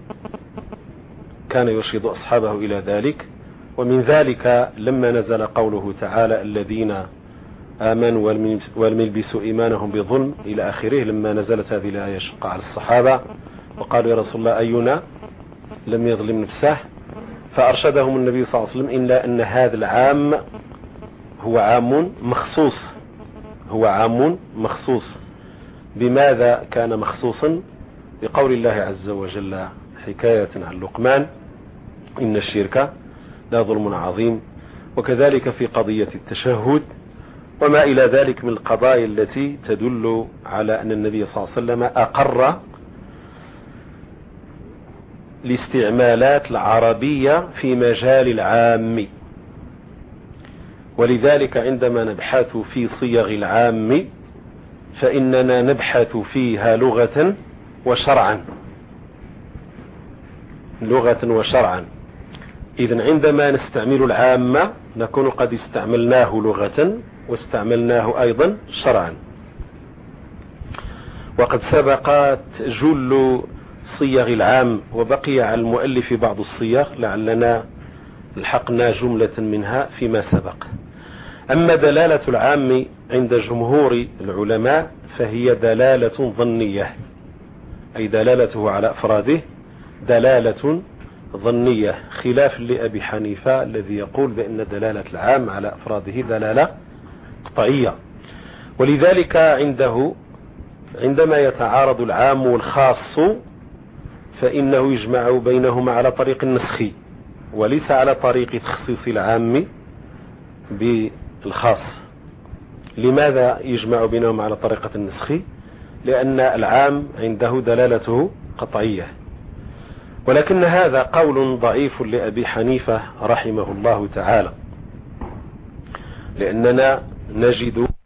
كان يرشد أصحابه إلى ذلك. ومن ذلك لما نزل قوله تعالى الذين آمنوا ولم يلبسوا إيمانهم بظلم إلى آخره، لما نزلت هذه الآية شق على الصحابة وقالوا يا رسول الله أينا لم يظلم نفسه، فأرشدهم النبي صلى الله عليه وسلم إلا أن هذا العام هو عام مخصوص، هو عام مخصوص. بماذا كان مخصوصا؟ بقول الله عز وجل حكاية عن لقمان إن الشرك لا ظلم عظيم، وكذلك في قضية التشهد وما إلى ذلك من القضايا التي تدل على أن النبي صلى الله عليه وسلم أقر الاستعمالات العربية في مجال العام. ولذلك عندما نبحث في صيغ العام فإننا نبحث فيها لغة وشرعا، لغة وشرعا. إذن عندما نستعمل العام نكون قد استعملناه لغة واستعملناه أيضا شرعا. وقد سبقت جل صيغ العام وبقي على المؤلف بعض الصيغ لعلنا لحقنا جملة منها فيما سبق. أما دلالة العام عند جمهور العلماء فهي دلالة ظنية، أي دلالته على أفراده دلالة ظنية، خلاف لأبي حنيفة الذي يقول بأن دلالة العام على أفراده دلالة قطعية. ولذلك عنده عندما يتعارض العام والخاص فإنه يجمع بينهما على طريق النسخ وليس على طريق تخصيص العام بالخاص. لماذا يجمع بينهما على طريقة النسخ؟ لأن العام عنده دلالته قطعية. ولكن هذا قول ضعيف لأبي حنيفة رحمه الله تعالى، لأننا نجد